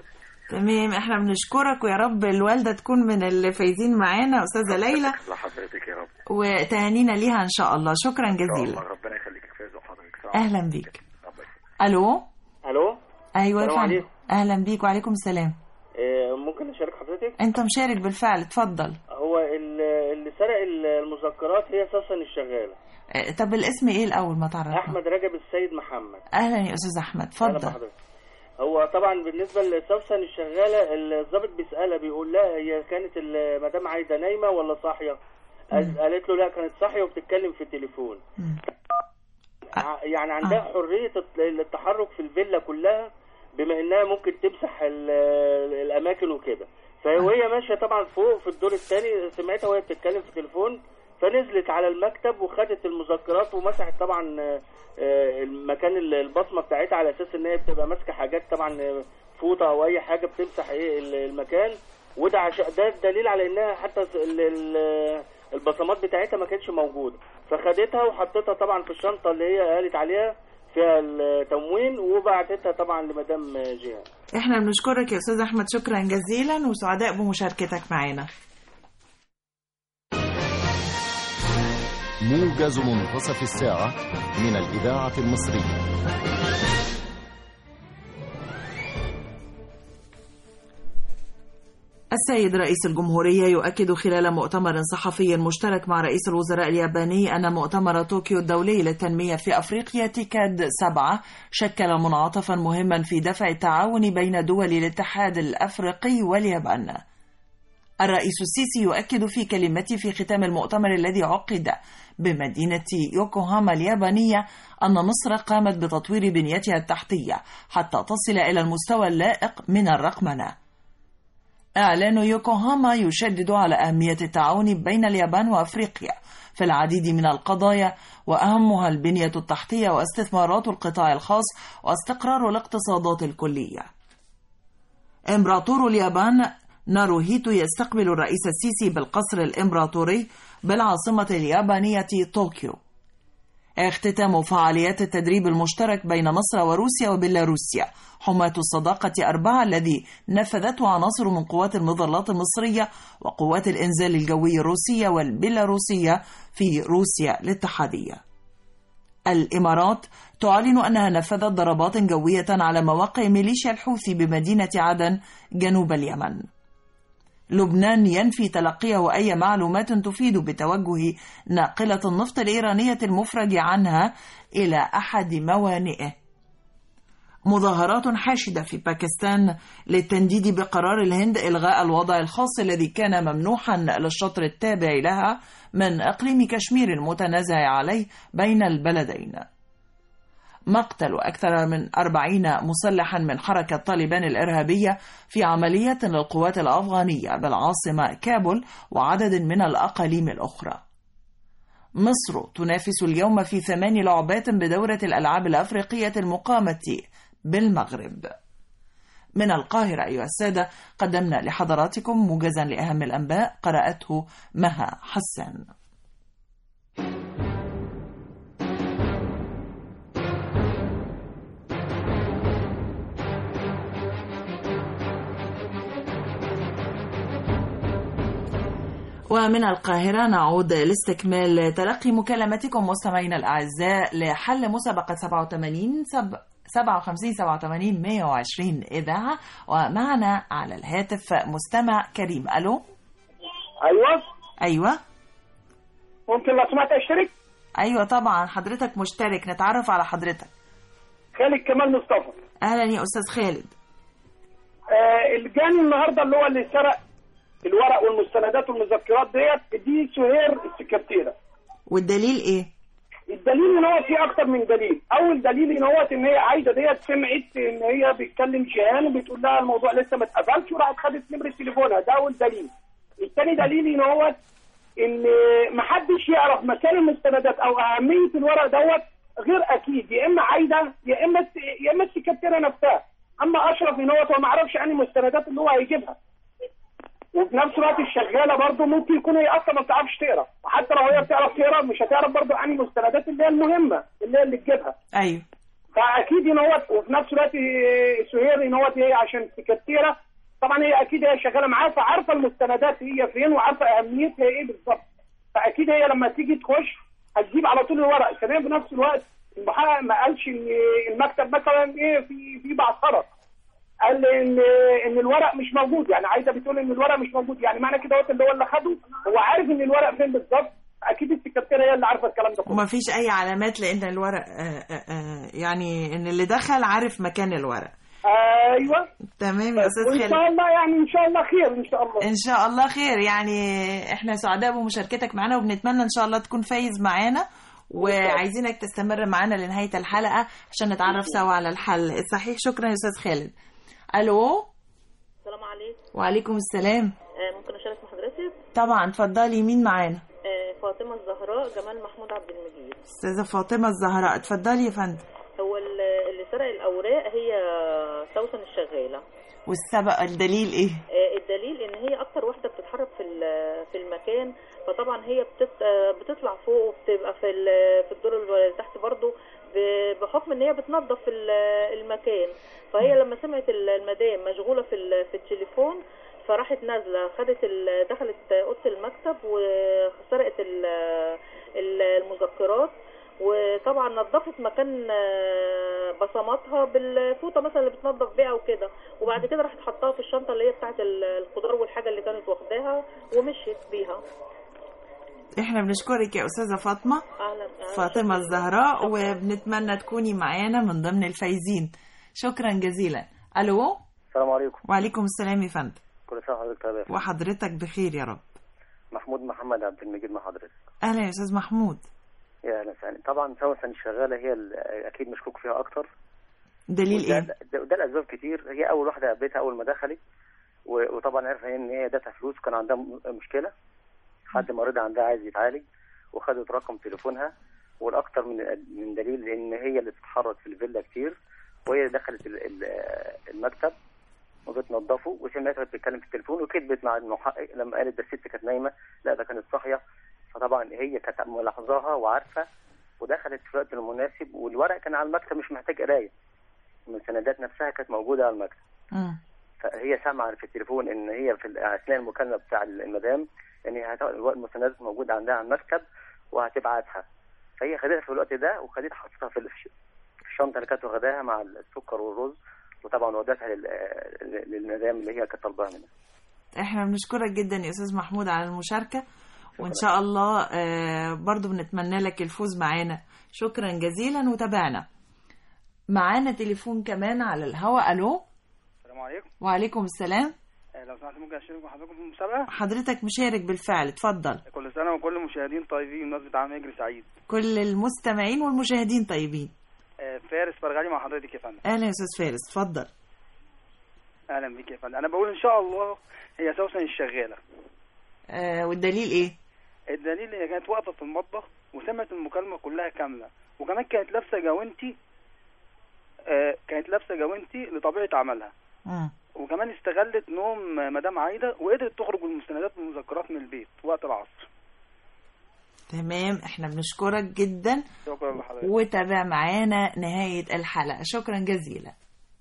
تمام، احنا بنشكرك ويا رب الوالده تكون من اللي فايزين معانا استاذه ليلى. لحضرتك يا رب. وتهانينا ليها ان شاء الله. شكرا جزيلا. ربنا يخليك يا فايز وحضرتك. اهلا بيك. الو. الو. ايوه يا فندم. اهلا بيك وعليكم السلام. إيه ممكن اشارك حضرتك؟ انت مشارك بالفعل، اتفضل. هو اللي سرق المذكرات هي سوسن الشغاله. إيه طب الاسم ايه الاول ما تعرفنا؟ احمد رجب السيد محمد. اهلا يا استاذ احمد، اتفضل. هو طبعا بالنسبه لسوسن الشغاله الضابط بيسالها بيقول لها هي كانت المدام عايده نايمه ولا صاحيه؟ قالت له لا كانت صاحيه وبتتكلم في التليفون. يعني عندها آه. حريه التحرك في الفيلا كلها بما انها ممكن تمسح الاماكن وكده. فهي ماشيه طبعا فوق في الدور الثاني سمعتها وهي بتتكلم في التليفون، فنزلت على المكتب وخدت المذكرات ومسحت طبعا المكان البصمه بتاعتها على اساس ان هي بتبقى ماسكه حاجات طبعا فوطه او اي حاجه بتمسح ايه المكان، وده عشان ده الدليل على انها حتى البصمات بتاعتها ما كانتش موجوده، فخدتها وحطيتها طبعا في الشنطه اللي هي قالت عليها فيها التموين وبعتتها طبعا لمدام جيهان. احنا بنشكرك يا استاذ احمد شكرا جزيلا وسعداء بمشاركتك معنا. موجز منتصف الساعة من الإذاعة المصرية. السيد رئيس الجمهورية يؤكد خلال مؤتمر صحفي مشترك مع رئيس الوزراء الياباني أن مؤتمر طوكيو الدولي للتنمية في أفريقيا تيكاد سبعة شكل منعطفا مهما في دفع التعاون بين دول الاتحاد الأفريقي واليابان. الرئيس السيسي يؤكد في كلمته في ختام المؤتمر الذي عقد بمدينة يوكوهاما اليابانية أن مصر قامت بتطوير بنيتها التحتية حتى تصل إلى المستوى اللائق من الرقمنة. إعلان يوكوهاما يشدد على أهمية التعاون بين اليابان وأفريقيا في العديد من القضايا، وأهمها البنية التحتية واستثمارات القطاع الخاص واستقرار الاقتصادات الكلية. إمبراطور اليابان ناروهيتو يستقبل الرئيس السيسي بالقصر الإمبراطوري بالعاصمة اليابانية طوكيو. اختتام فعاليات التدريب المشترك بين مصر وروسيا وبيلاروسيا حماة الصداقة أربعة الذي نفذته عناصر من قوات المظلات المصرية وقوات الإنزال الجوي الروسية والبيلاروسية في روسيا الاتحادية. الإمارات تعلن أنها نفذت ضربات جوية على مواقع ميليشيا الحوثي بمدينة عدن جنوب اليمن. لبنان ينفي تلقيه أي معلومات تفيد بتوجه ناقلة النفط الإيرانية المفرج عنها إلى أحد موانئه. مظاهرات حاشدة في باكستان للتنديد بقرار الهند إلغاء الوضع الخاص الذي كان ممنوحا للشطر التابع لها من إقليم كشمير المتنازع عليه بين البلدين. مقتل أكثر من أربعين مسلحا من حركة طالبان الإرهابية في عملية للقوات الأفغانية بالعاصمة كابول وعدد من الأقاليم الأخرى. مصر تنافس اليوم في ثمان لعبات بدورة الألعاب الأفريقية المقامة بالمغرب. من القاهرة أيها السادة، قدمنا لحضراتكم موجزا لأهم الأنباء قرأته مها حسان. ومن القاهرة نعود لاستكمال تلقي مكالمتكم مستمعينا الأعزاء لحل مسابقة سبعة وثمانين سبعة وخمسين سبعة وثمانين مئة وعشرين إذاعة. ومعنا على الهاتف مستمع كريم. ألو. أيوة أيوة ممكن لو سمحت أشترك؟ أيوة طبعا حضرتك مشترك، نتعرف على حضرتك. خالد كمال مصطفى. أهلا يا أستاذ خالد. آه الجاني النهاردة اللي هو اللي سرق الورق والمستندات والمذكرات ديت دي سهير السكرتيرة. والدليل ايه؟ الدليل ان هو في اكتر من دليل. اول دليل ان هو ان هي عايده ديت سمعت ان هي بتكلم جيهان وبتقول لها الموضوع لسه ما اتقفلش وراحت خدت نمره تليفونها، ده اول دليل. الثاني دليل ان هو ان محدش يعرف مكان المستندات او اهميه الورق دوت غير اكيد يا اما عايده يا اما يا اما السكرتيره نفسها. اما اشرف ان هو ما اعرفش عن المستندات اللي هو هيجيبها. وفي نفس الوقت الشغاله برضه ممكن يكون هي اصلا ما بتعرفش تقرا، وحتى لو هي بتعرف تقرا مش هتعرف برضه عن المستندات اللي هي المهمه اللي هي اللي تجيبها. ايوه. فاكيد ان هو وفي نفس الوقت سهير ان هو هي عشان سكرتيره طبعا هي اكيد هي شغاله معاه فعارفه المستندات هي فين وعارفه اهميتها ايه بالظبط. فاكيد هي لما تيجي تخش هتجيب على طول الورق. كمان في نفس الوقت المحقق ما قالش ان المكتب مثلا ايه في في بعثره، قال ان ان الورق مش موجود. يعني عايزه بتقول ان الورق مش موجود، يعني معنى كده هو اللي هو اللي خده هو عارف ان الورق فين بالظبط. اكيد السكرتيره هي اللي عارفه الكلام ده كله. وما فيش اي علامات لان الورق آآ آآ يعني ان اللي دخل عارف مكان الورق. ايوه تمام يا استاذ خالد. ان شاء الله يعني ان شاء الله خير ان شاء الله. ان شاء الله خير. يعني احنا سعداء بمشاركتك معنا وبنتمنى ان شاء الله تكون فايز معانا، وعايزينك تستمر معانا لنهايه الحلقه عشان نتعرف سوا على الحل الصحيح. شكرا يا استاذ خالد. الو. السلام عليكم. وعليكم السلام. آه ممكن اشارك مع حضرتك؟ طبعا اتفضلي. مين معانا؟ آه فاطمه الزهراء جمال محمود عبد المجيد. استاذه فاطمه الزهراء اتفضلي يا فندم. هو اللي سرق الاوراق هي سوسن الشغاله. والسبق الدليل ايه؟ آه الدليل ان هي اكتر واحده بتتحرك في في المكان، فطبعا هي بتت بتطلع فوق وبتبقى في في الدور اللي تحت برضه بحكم ان هي بتنظف المكان. فهي لما سمعت المدام مشغوله في في التليفون فراحت نازله خدت دخلت اوضه المكتب وسرقت المذكرات، وطبعا نظفت مكان بصماتها بالفوطه مثلا اللي بتنظف بيها وكده، وبعد كده راحت حطاها في الشنطه اللي هي بتاعه الخضار والحاجه اللي كانت واخداها ومشيت بيها. احنا بنشكرك يا استاذه فاطمه. اهلا اهلا. فاطمه الزهراء، وبنتمنى تكوني معانا من ضمن الفايزين. شكرا جزيلا. الو. السلام عليكم. وعليكم السلام يا فندم. كل سنه وحضرتك بخير. وحضرتك بخير يا رب. محمود محمد عبد المجيد مع حضرتك. اهلا يا استاذ محمود. يا اهلا وسهلا. طبعا سوسن الشغاله هي اكيد مشكوك فيها اكتر. دليل ايه؟ ده, ده الاسباب كتير. هي اول واحده قابلتها اول ما دخلت وطبعا عرفنا ان هي ادتها فلوس وكان عندها مشكله، حد مريض عندها عايز يتعالج، وخدت رقم تليفونها. والاكثر من من دليل ان هي اللي بتتحرك في الفيلا كتير، وهي دخلت المكتب وبتنظفه وسمعتها بتتكلم في التليفون وكذبت مع المحقق لما قالت ده الست كانت نايمه، لا ده كانت صاحيه. فطبعا هي كانت ملاحظاها وعارفه ودخلت في الوقت المناسب، والورق كان على المكتب مش محتاج قرايه، المستندات نفسها كانت موجوده على المكتب. امم فهي سامعه في التليفون ان هي في اثناء المكالمه بتاع المدام ان هي المستندات موجوده عندها على المكتب وهتبعتها، فهي خدتها في الوقت ده وخدتها حطيتها في الشنطه اللي كانت واخداها مع السكر والرز، وطبعا ودتها للمدام اللي هي كانت طالباها منها. احنا بنشكرك جدا يا استاذ محمود على المشاركه، وان شاء الله برضو بنتمنى لك الفوز معانا. شكرا جزيلا وتابعنا. معانا تليفون كمان على الهواء. الو. السلام عليكم. وعليكم السلام. لو سمحت ممكن اشارك مع حضرتك في المسابقه؟ حضرتك مشارك بالفعل، اتفضل. كل سنه وكل المشاهدين طيبين، بمناسبه عام هجري سعيد. كل المستمعين والمشاهدين طيبين. فارس فرغالي مع حضرتك يا فندم. اهلا يا استاذ فارس، اتفضل. اهلا بيك يا فندم. انا بقول ان شاء الله هي سوسن الشغاله. آه والدليل ايه؟ الدليل هي كانت واقفه في المطبخ وسمعت المكالمه كلها كامله، وكمان كانت لابسه جوانتي آه كانت لابسه جوانتي لطبيعه عملها. امم وكمان استغلت نوم مدام عايده وقدرت تخرج بالمستندات والمذكرات من البيت وقت العصر. تمام، احنا بنشكرك جدا. شكرا لحضرتك. وتابع معانا نهايه الحلقه. شكرا جزيلا.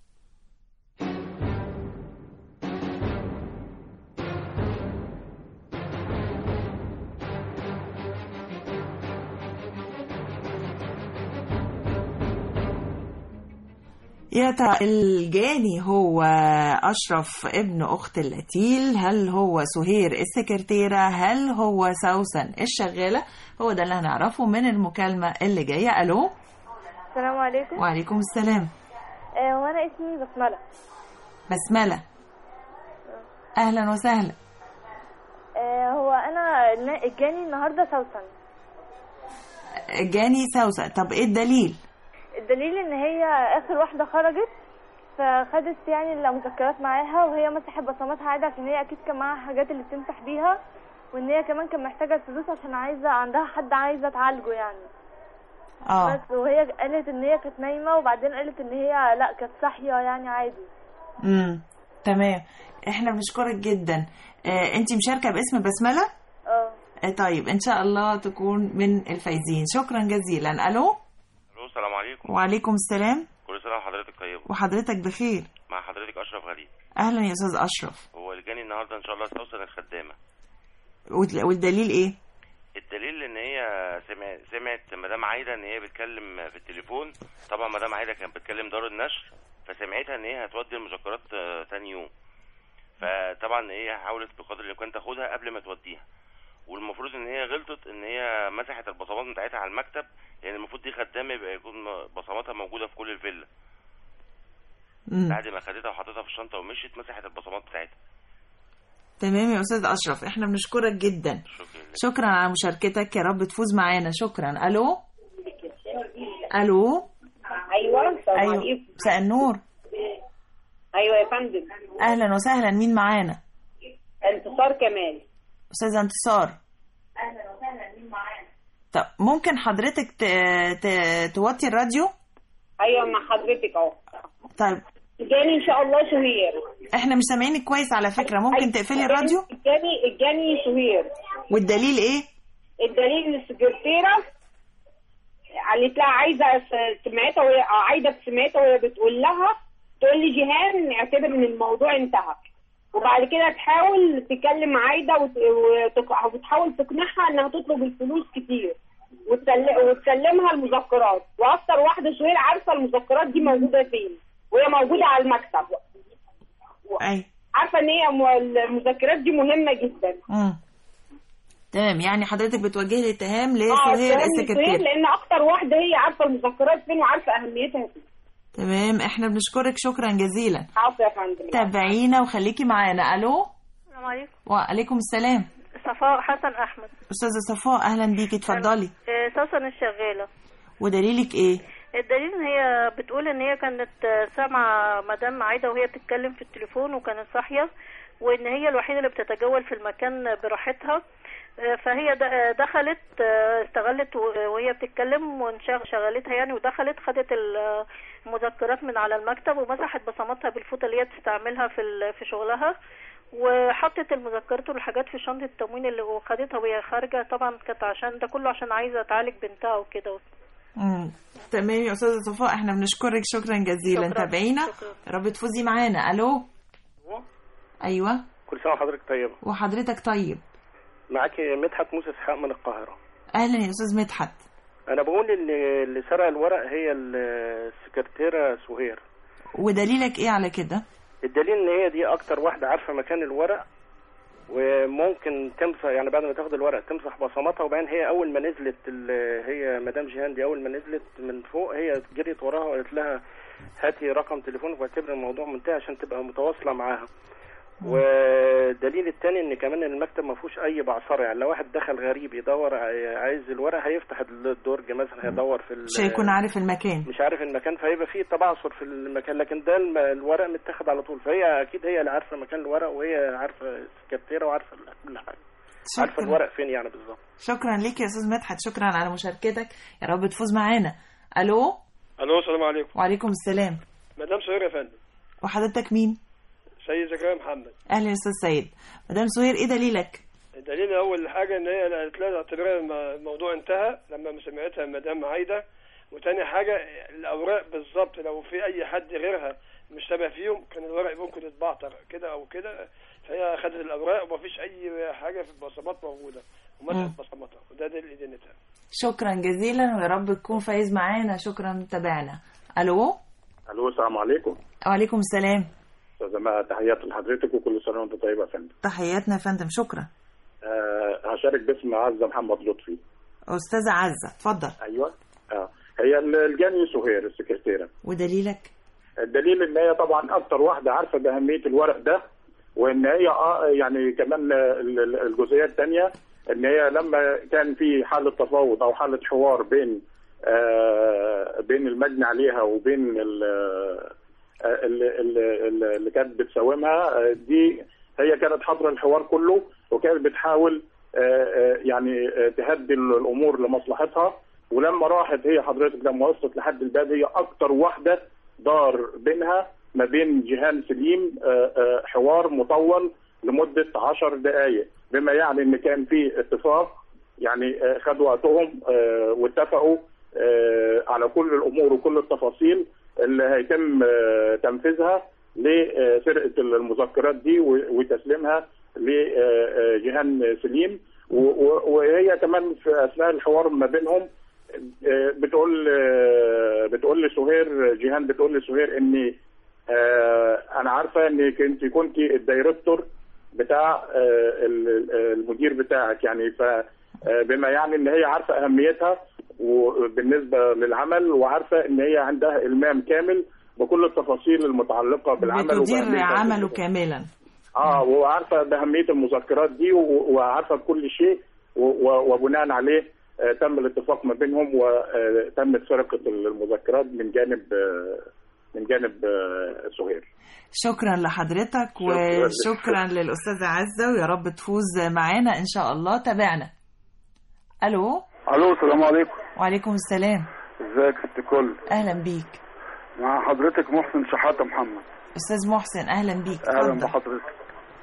يا ترى الجاني هو أشرف ابن أخت القتيل؟ هل هو سهير السكرتيرة؟ هل هو سوسن الشغالة؟ هو ده اللي هنعرفه من المكالمة اللي جاية. ألو. السلام عليكم. وعليكم السلام. آه وأنا اسمي بسملة. بسملة. أهلا وسهلا. آه هو أنا الجاني النهاردة سوسن. الجاني سوسن. طب إيه الدليل؟ الدليل ان هي اخر واحده خرجت، فخدت يعني المذكرات معاها وهي مسحت بصماتها عادي عشان هي اكيد كان معاها حاجات اللي بتمسح بيها، وان هي كمان كان محتاجه الفلوس عشان عايزه عندها حد عايزه تعالجه يعني. اه بس وهي قالت ان هي كانت نايمه، وبعدين قالت ان هي لا كانت صاحيه يعني عادي. امم تمام، احنا بنشكرك جدا. آه انت مشاركه باسم بسمله؟ اه. آه طيب ان شاء الله تكون من الفايزين. شكرا جزيلا. الو. السلام عليكم. وعليكم السلام. كل سنه وحضرتك طيبه. وحضرتك بخير. مع حضرتك اشرف غريب. اهلا يا استاذ اشرف. هو اللي جاني النهارده ان شاء الله سوسن الخدامه. والدليل ايه؟ الدليل ان هي سمعت سمعت مدام عايده ان هي بتكلم في التليفون. طبعا مدام عايده كانت بتكلم دار النشر، فسمعتها ان هي هتودي المذكرات ثاني يوم، فطبعا هي حاولت بقدر الامكان تاخدها قبل ما توديها، والمفروض ان هي غلطت ان هي مسحت البصمات بتاعتها على المكتب، لان يعني المفروض دي خدامه يبقى يكون بصماتها موجوده في كل الفيلا. بعد ما خدتها وحطيتها في الشنطه ومشيت مسحت البصمات بتاعتها. تمام يا استاذ اشرف، احنا بنشكرك جدا. شكرا, شكرا على مشاركتك، يا رب تفوز معانا. شكرا. الو. الو. ايوه السلام أيوة. عليكم. مساء النور. ايوه يا فندم. اهلا وسهلا، مين معانا؟ انتصار كمال. استاذه انتصار. اهلا وسهلا، مين معانا؟ طب ممكن حضرتك ت... ت... توطي الراديو؟ ايوه مع حضرتك اهو. طيب جاني ان شاء الله سهير. احنا مش سامعينك كويس على فكره، ممكن تقفلي الراديو؟ الجاني الجاني سهير. والدليل ايه؟ الدليل ان السكرتيره قالت لها عايزه سمعتها وهي عايده سمعتها وهي بتقول لها تقول لي جيهان اعتبر ان الموضوع انتهى، وبعد كده تحاول تكلم عايده وتحاول تقنعها انها تطلب الفلوس كتير وتسلمها المذكرات، واكتر واحده سهير عارفه المذكرات دي موجوده فين، وهي موجوده على المكتب. اي عارفه ان هي المذكرات دي مهمه جدا. امم تمام، يعني حضرتك بتوجهي الاتهام لسهير السكرتير لان اكتر واحده هي عارفه المذكرات فين وعارفه اهميتها فين. تمام، احنا بنشكرك شكرا جزيلا. عفوا يا فندم. تابعينا وخليكي معانا. الو. السلام عليكم. وعليكم السلام. صفاء حسن احمد. استاذه صفاء اهلا بيكي، اتفضلي. سوسن الشغاله. ودليلك ايه؟ الدليل ان هي بتقول ان هي كانت سامعه مدام عايده وهي بتتكلم في التليفون وكانت صاحيه، وان هي الوحيده اللي بتتجول في المكان براحتها. فهي دخلت استغلت وهي بتتكلم وشغلتها يعني، ودخلت خدت المذكرات من على المكتب ومسحت بصماتها بالفوطه اللي هي بتستعملها في في شغلها، وحطت المذكرات والحاجات في شنطه التموين اللي خدتها وهي خارجه. طبعا كانت عشان ده كله عشان عايزه تعالج بنتها وكده. امم تمام يا استاذه صفاء، احنا بنشكرك شكرا جزيلا. تابعينا يا رب تفوزي معانا. الو. ايوه. كل سنه وحضرتك طيبه. وحضرتك طيب. معاكي مدحت موسى اسحاق من القاهره. اهلا يا استاذ مدحت. انا بقول ان اللي سرق الورق هي السكرتيره سهير. ودليلك ايه على كده؟ الدليل ان هي دي اكتر واحده عارفه مكان الورق، وممكن تمسح يعني بعد ما تاخد الورق تمسح بصماتها. وبعدين هي اول ما نزلت هي مدام جيهان دي اول ما نزلت من فوق هي جريت وراها وقالت لها هاتي رقم تليفونك واعتبر الموضوع منتهي عشان تبقى متواصله معاها. والدليل الثاني ان كمان المكتب ما فيهوش اي بعثره، يعني لو واحد دخل غريب يدور عايز الورق هيفتح الدرج مثلا هيدور في مش هيكون عارف المكان مش عارف المكان فهيبقى فيه تبعثر في المكان. لكن ده الورق متاخد على طول، فهي اكيد هي اللي عارفه مكان الورق وهي عارفه السكرتيره وعارفه كل حاجه، عارفه الورق فين يعني بالظبط. شكرا ليك يا استاذ مدحت، شكرا على مشاركتك، يا رب تفوز معانا. الو. الو السلام عليكم. وعليكم السلام. مدام سهير يا فندم. وحضرتك مين؟ سيد زكريا محمد. اهلا يا استاذ سيد. مدام سهير ايه دليلك؟ الدليل اول حاجه ان هي قالت لها اعتبرها الموضوع انتهى لما سمعتها مدام عايده، وتاني حاجه الاوراق بالظبط لو في اي حد غيرها مش تابع فيهم كان الورق ممكن يتبعتر كده او كده، فهي اخذت الاوراق ومفيش اي حاجه في البصمات موجوده ومسحت بصماتها، وده دليل ادانتها. شكرا جزيلا ويا رب تكون فايز معانا. شكرا تابعنا. الو. الو السلام عليكم. وعليكم السلام. استاذ تحياتي لحضرتك وكل سنه وانت طيبه يا فندم. تحياتنا يا فندم. شكرا. أه هشارك باسم عزه محمد لطفي. استاذه عزه اتفضل. ايوه. اه هي الجاني سهير السكرتيره. ودليلك؟ الدليل ان هي طبعا اكتر واحده عارفه باهميه الورق ده، وان هي اه يعني كمان الجزئيه الثانيه ان هي لما كان في حاله تفاوض او حاله حوار بين آه بين المجني عليها وبين اللي, اللي, اللي كانت بتساومها دي، هي كانت حاضره الحوار كله وكانت بتحاول آه يعني تهدي الامور لمصلحتها. ولما راحت هي حضرتك لما وصلت لحد الباب هي اكتر واحده دار بينها ما بين جيهان سليم آه آه حوار مطول لمده عشر دقائق، بما يعني ان كان في اتفاق يعني آه خدوا وقتهم آه واتفقوا آه على كل الامور وكل التفاصيل اللي هيتم آه تنفيذها لسرقه المذكرات دي وتسليمها لجيهان سليم. وهي كمان في اثناء الحوار ما بينهم بتقول بتقول لسهير جيهان بتقول لسهير اني انا عارفه انك انت كنت الدايركتور بتاع المدير بتاعك، يعني فبما يعني ان هي عارفه اهميتها وبالنسبه للعمل وعارفه ان هي عندها المام كامل بكل التفاصيل المتعلقه بالعمل بتدير عمله كاملا. اه وعارفه باهميه المذكرات دي وعارفه بكل شيء وبناء عليه تم الاتفاق ما بينهم وتمت سرقه المذكرات من جانب من جانب سهير. شكرا لحضرتك وشكرا للاستاذه عزه ويا رب تفوز معانا ان شاء الله. تابعنا. الو. الو السلام عليكم. وعليكم السلام. ازيك يا ست الكل؟ اهلا بيك. مع حضرتك محسن شحاته محمد. استاذ محسن اهلا بيك. اهلا بحضرتك.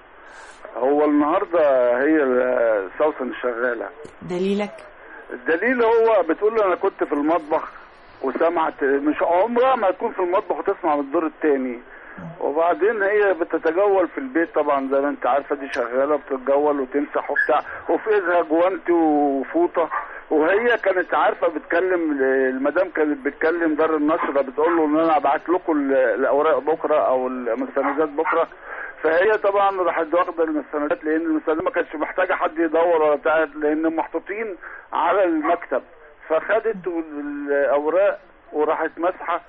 هو النهارده هي سوسن شغاله. دليلك؟ الدليل هو بتقول له انا كنت في المطبخ وسمعت، مش عمرها ما تكون في المطبخ وتسمع من الدور الثاني، وبعدين هي بتتجول في البيت طبعا زي ما انت عارفه دي شغاله بتتجول وتمسح وبتاع وفي ايدها جوانتي وفوطه، وهي كانت عارفه بتكلم المدام كانت بتكلم دار النشر بتقول له ان انا ابعت لكم الاوراق بكره او المستندات بكره، فهي طبعا راحت واخده المستندات لان المستندات ما كانتش محتاجه حد يدور ولا بتاع لان محطوطين على المكتب، فخدت الاوراق وراحت مسحه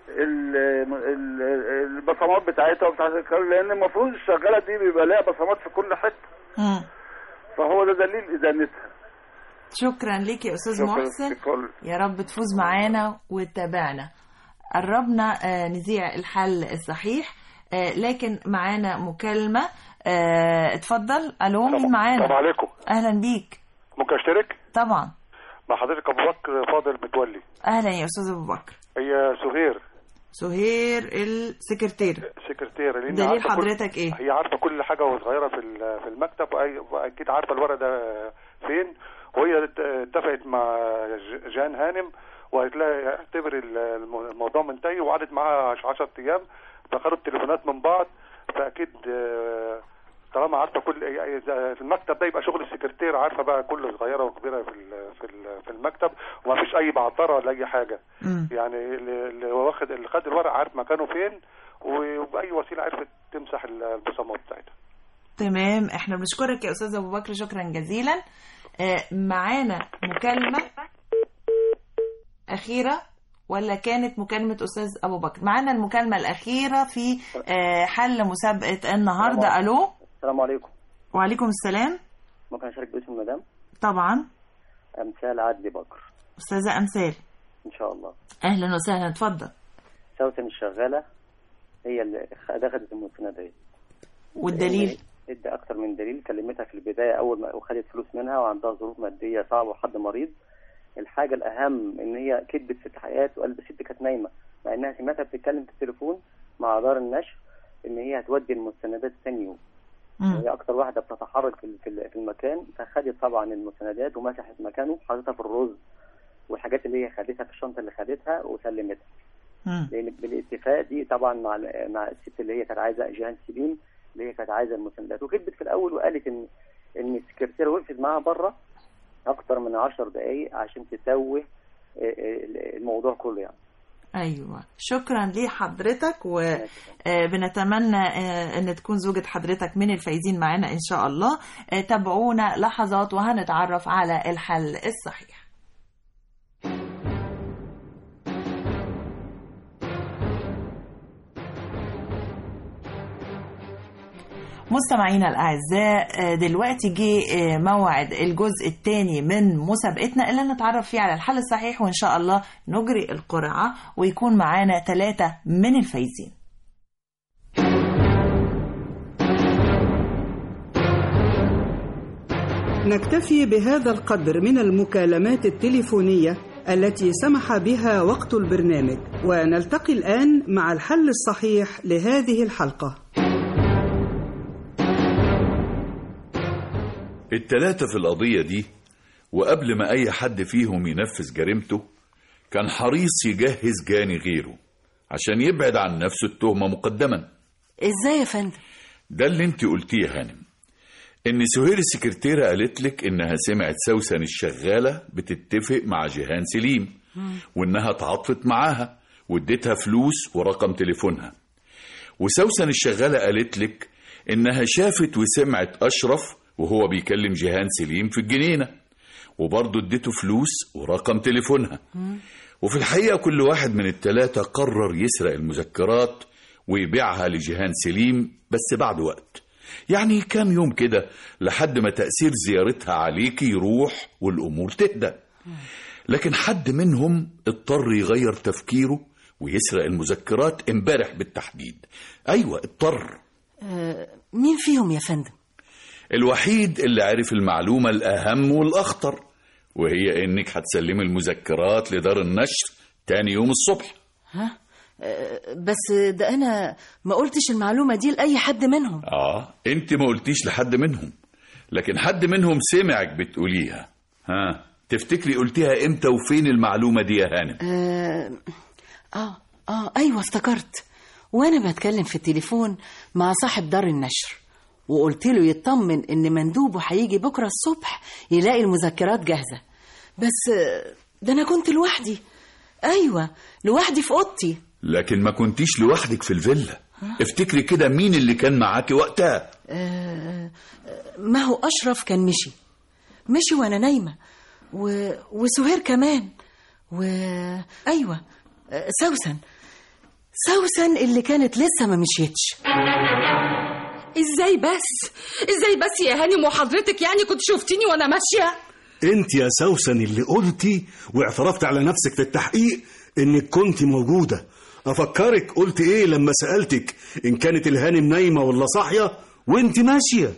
البصمات بتاعتها وبتاعت لان المفروض الشغاله دي بيبقى لها بصمات في كل حته. امم فهو ده دليل ادانتها. شكرا ليك يا استاذ محسن، يا رب تفوز معانا وتتابعنا. قربنا نذيع الحل الصحيح. آه لكن معانا مكالمة. آه اتفضل. الو، مين معانا؟ السلام عليكم. اهلا بيك. ممكن اشترك طبعا مع حضرتك؟ ابو بكر فاضل متولي. اهلا يا استاذ ابو بكر. هي سهير سهير السكرتير. سكرتير. دليل حضرتك ايه؟ هي عارفه كل حاجه وهي صغيره في في المكتب، واكيد عارفه الورق ده فين، وهي اتفقت مع جان هانم وقالت لها اعتبر الموضوع منتهي، وقعدت معاها عشرة ايام، فخدوا التليفونات من بعض. فاكيد طالما عارفه كل في المكتب ده يبقى شغل السكرتير، عارفه بقى كل صغيره وكبيره في في في المكتب، وما فيش اي بعطره ولا اي حاجه. م. يعني اللي واخد اللي خد الورق عارف مكانه فين، وباي وسيله عرفت تمسح البصمات بتاعتها. تمام، احنا بنشكرك يا استاذ ابو بكر، شكرا جزيلا. آه معانا مكالمه اخيره ولا كانت مكالمة أستاذ أبو بكر؟ معانا المكالمة الأخيرة في حل مسابقة النهاردة. ألو، السلام عليكم. وعليكم السلام. ممكن أشارك باسم المدام؟ طبعا. أمثال عدلي بكر. أستاذة أمثال. إن شاء الله. أهلا وسهلا، اتفضل. سوسن الشغالة هي اللي أخذت المستندات. والدليل؟ ادى أكتر من دليل. كلمتها في البداية أول ما وخدت فلوس منها وعندها ظروف مادية صعبة وحد مريض. الحاجة الأهم إن هي كذبت في التحقيقات وقالت الست كانت نايمة، مع إنها سمعتها بتتكلم في التليفون مع دار النشر إن هي هتودي المستندات ثاني يوم. هي أكتر واحدة بتتحرك في في المكان، فخدت طبعا المستندات ومسحت مكانه، حطتها في الرز والحاجات اللي هي خدتها في الشنطة اللي خدتها وسلمتها. لأن بالاتفاق دي طبعا مع مع الست اللي هي كانت عايزة جيهان سليم، اللي هي كانت عايزة المستندات، وكذبت في الأول وقالت إن إن السكرتيرة وقفت معاها بره أكتر من عشر دقايق عشان تسوي الموضوع كله يعني. أيوة، شكرا لحضرتك، وبنتمنى أن تكون زوجة حضرتك من الفايزين معنا إن شاء الله. تابعونا لحظات وهنتعرف على الحل الصحيح. مستمعينا الأعزاء، دلوقتي جه موعد الجزء الثاني من مسابقتنا اللي نتعرف فيه على الحل الصحيح، وإن شاء الله نجري القرعة ويكون معانا ثلاثة من الفايزين. نكتفي بهذا القدر من المكالمات التليفونية التي سمح بها وقت البرنامج، ونلتقي الآن مع الحل الصحيح لهذه الحلقة. التلاتة في القضية دي، وقبل ما أي حد فيهم ينفذ جريمته كان حريص يجهز جاني غيره عشان يبعد عن نفسه التهمة مقدما. إزاي يا فندم؟ ده اللي انت قلتيه يا هانم، إن سهير السكرتيرة قالت لك إنها سمعت سوسن الشغالة بتتفق مع جيهان سليم، وإنها اتعاطفت معاها واديتها فلوس ورقم تليفونها. وسوسن الشغالة قالت لك إنها شافت وسمعت أشرف وهو بيكلم جيهان سليم في الجنينة، وبرضه اديته فلوس ورقم تليفونها. وفي الحقيقة كل واحد من التلاتة قرر يسرق المذكرات ويبيعها لجيهان سليم، بس بعد وقت، يعني كام يوم كده لحد ما تأثير زيارتها عليك يروح والأمور تهدى. لكن حد منهم اضطر يغير تفكيره ويسرق المذكرات امبارح بالتحديد. أيوة اضطر. أه مين فيهم يا فندم؟ الوحيد اللي عرف المعلومة الأهم والأخطر، وهي إنك هتسلمي المذكرات لدار النشر تاني يوم الصبح. ها؟ أه بس ده أنا ما قلتش المعلومة دي لأي حد منهم. آه أنت ما قلتيش لحد منهم، لكن حد منهم سمعك بتقوليها. ها، تفتكري قلتيها إمتى وفين المعلومة دي يا هانم؟ آه آه, آه أيوة افتكرت، وأنا بتكلم في التليفون مع صاحب دار النشر، وقلت له يطمن ان مندوبه هيجي بكره الصبح يلاقي المذكرات جاهزه. بس ده انا كنت لوحدي. ايوه لوحدي في اوضتي. لكن ما كنتيش لوحدك في الفيلا. افتكري كده مين اللي كان معاكي وقتها؟ آه ما هو اشرف كان مشي مشي وانا نايمه، و... وسهير كمان، و ايوه سوسن سوسن اللي كانت لسه ما مشيتش. ازاي بس ازاي بس يا هانم، وحضرتك يعني كنت شفتيني وانا ماشيه؟ انت يا سوسن اللي قلتي واعترفت على نفسك في التحقيق انك كنت موجوده، افكرك قلت ايه لما سألتك ان كانت الهانم نايمة ولا صاحية وانت ماشية؟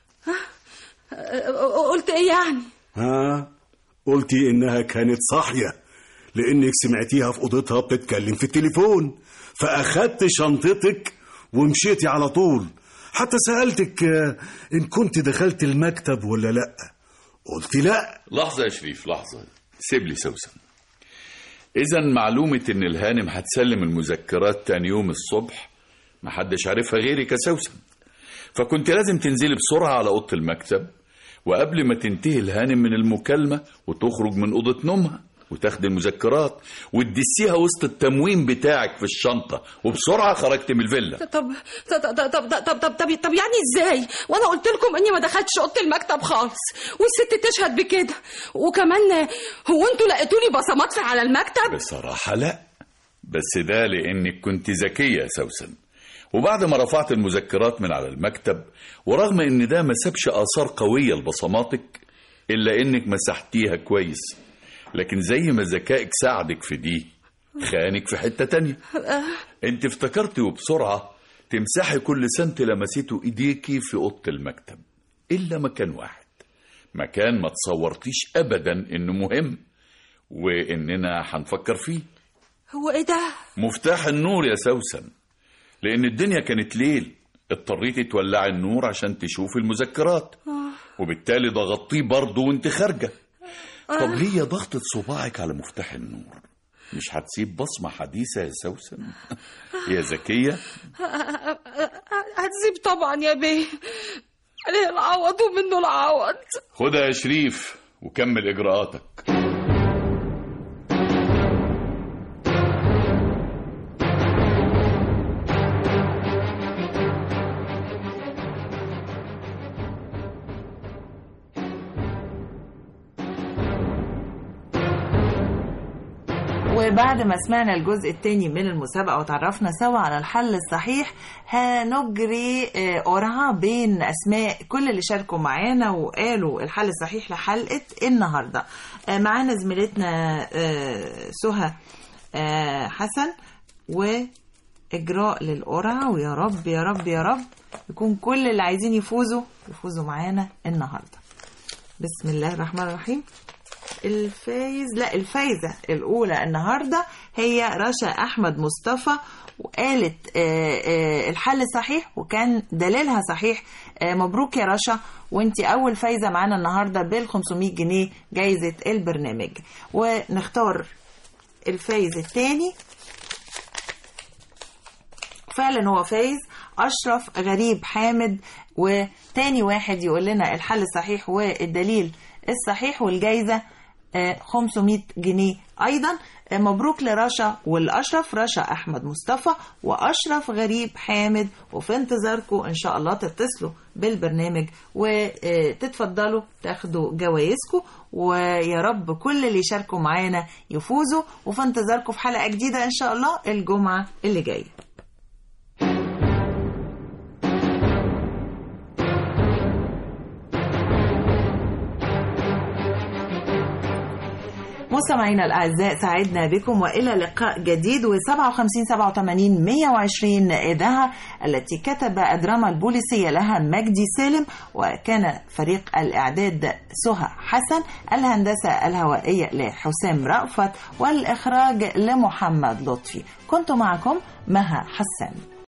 قلت ايه يعني؟ ها قلتي انها كانت صاحية لانك سمعتيها في اوضتها بتتكلم في التليفون، فاخدت شنطتك ومشيتي على طول. حتى سألتك ان كنت دخلت المكتب ولا لا، قلت لا. لحظة يا شريف، لحظة، سيب لي سوسن. إذا معلومة إن الهانم هتسلم المذكرات تاني يوم الصبح محدش عارفها غيرك يا سوسن، فكنت لازم تنزلي بسرعة على أوضة المكتب، وقبل ما تنتهي الهانم من المكالمة وتخرج من أوضة نومها وتاخد المذكرات وتدسيها وسط التموين بتاعك في الشنطة، وبسرعة خرجت من الفيلا. طب طب طب طب طب طب, طب, طب, طب يعني ازاي؟ وانا قلت لكم اني ما دخلتش اوضه المكتب خالص، والست تشهد بكده. وكمان هو انتوا لقيتوني بصمات على المكتب؟ بصراحة لا، بس ده لانك كنت ذكية يا سوسن. وبعد ما رفعت المذكرات من على المكتب، ورغم ان ده ما سابش اثار قوية لبصماتك، الا انك مسحتيها كويس. لكن زي ما ذكائك ساعدك في دي، خانك في حتة تانية. انت افتكرتي وبسرعة تمسحي كل سنت لمسيته ايديكي في اوضة المكتب، الا مكان واحد، مكان ما تصورتيش ابدا انه مهم واننا هنفكر فيه. هو ايه ده؟ مفتاح النور يا سوسن. لان الدنيا كانت ليل، اضطريتي تولعي النور عشان تشوفي المذكرات، وبالتالي ضغطيه برضه وانت خارجه. طب ليه ضغطة صباعك على مفتاح النور؟ مش هتسيب بصمة حديثة يا سوسن؟ يا ذكية. هتسيب طبعا يا بيه، عليه العوض ومنه العوض. خدها يا شريف وكمل إجراءاتك. وبعد ما سمعنا الجزء الثاني من المسابقة وتعرفنا سوا على الحل الصحيح، هنجري قرعة بين أسماء كل اللي شاركوا معانا وقالوا الحل الصحيح لحلقة النهاردة. معانا زميلتنا سهى حسن وإجراء للقرعة، ويا رب يا رب يا رب يكون كل اللي عايزين يفوزوا يفوزوا معانا النهاردة. بسم الله الرحمن الرحيم. الفايز لا الفايزة الأولى النهاردة هي رشا أحمد مصطفى، وقالت آآ آآ الحل صحيح وكان دليلها صحيح. مبروك يا رشا، وانتي أول فايزة معانا النهاردة بالخمسمائة جنيه جايزة البرنامج. ونختار الفايز الثاني، فعلا هو فايز أشرف غريب حامد، وتاني واحد يقول لنا الحل الصحيح والدليل الصحيح والجايزة خمسمائة جنيه أيضا. مبروك لرشا والأشرف، رشا أحمد مصطفى وأشرف غريب حامد، وفي انتظاركم إن شاء الله تتصلوا بالبرنامج وتتفضلوا تاخدوا جوائزكم، ويا رب كل اللي يشاركوا معانا يفوزوا، وفي انتظاركم في حلقة جديدة إن شاء الله الجمعة اللي جاية. مستمعينا الأعزاء، سعدنا بكم وإلى لقاء جديد. وسبعة وخمسين سبعة وثمانين مية وعشرين إذاعة التي كتب الدراما البوليسية لها مجدي سالم، وكان فريق الإعداد سهى حسن، الهندسة الهوائية لحسام رأفت، والإخراج لمحمد لطفي. كنت معكم مها حسن.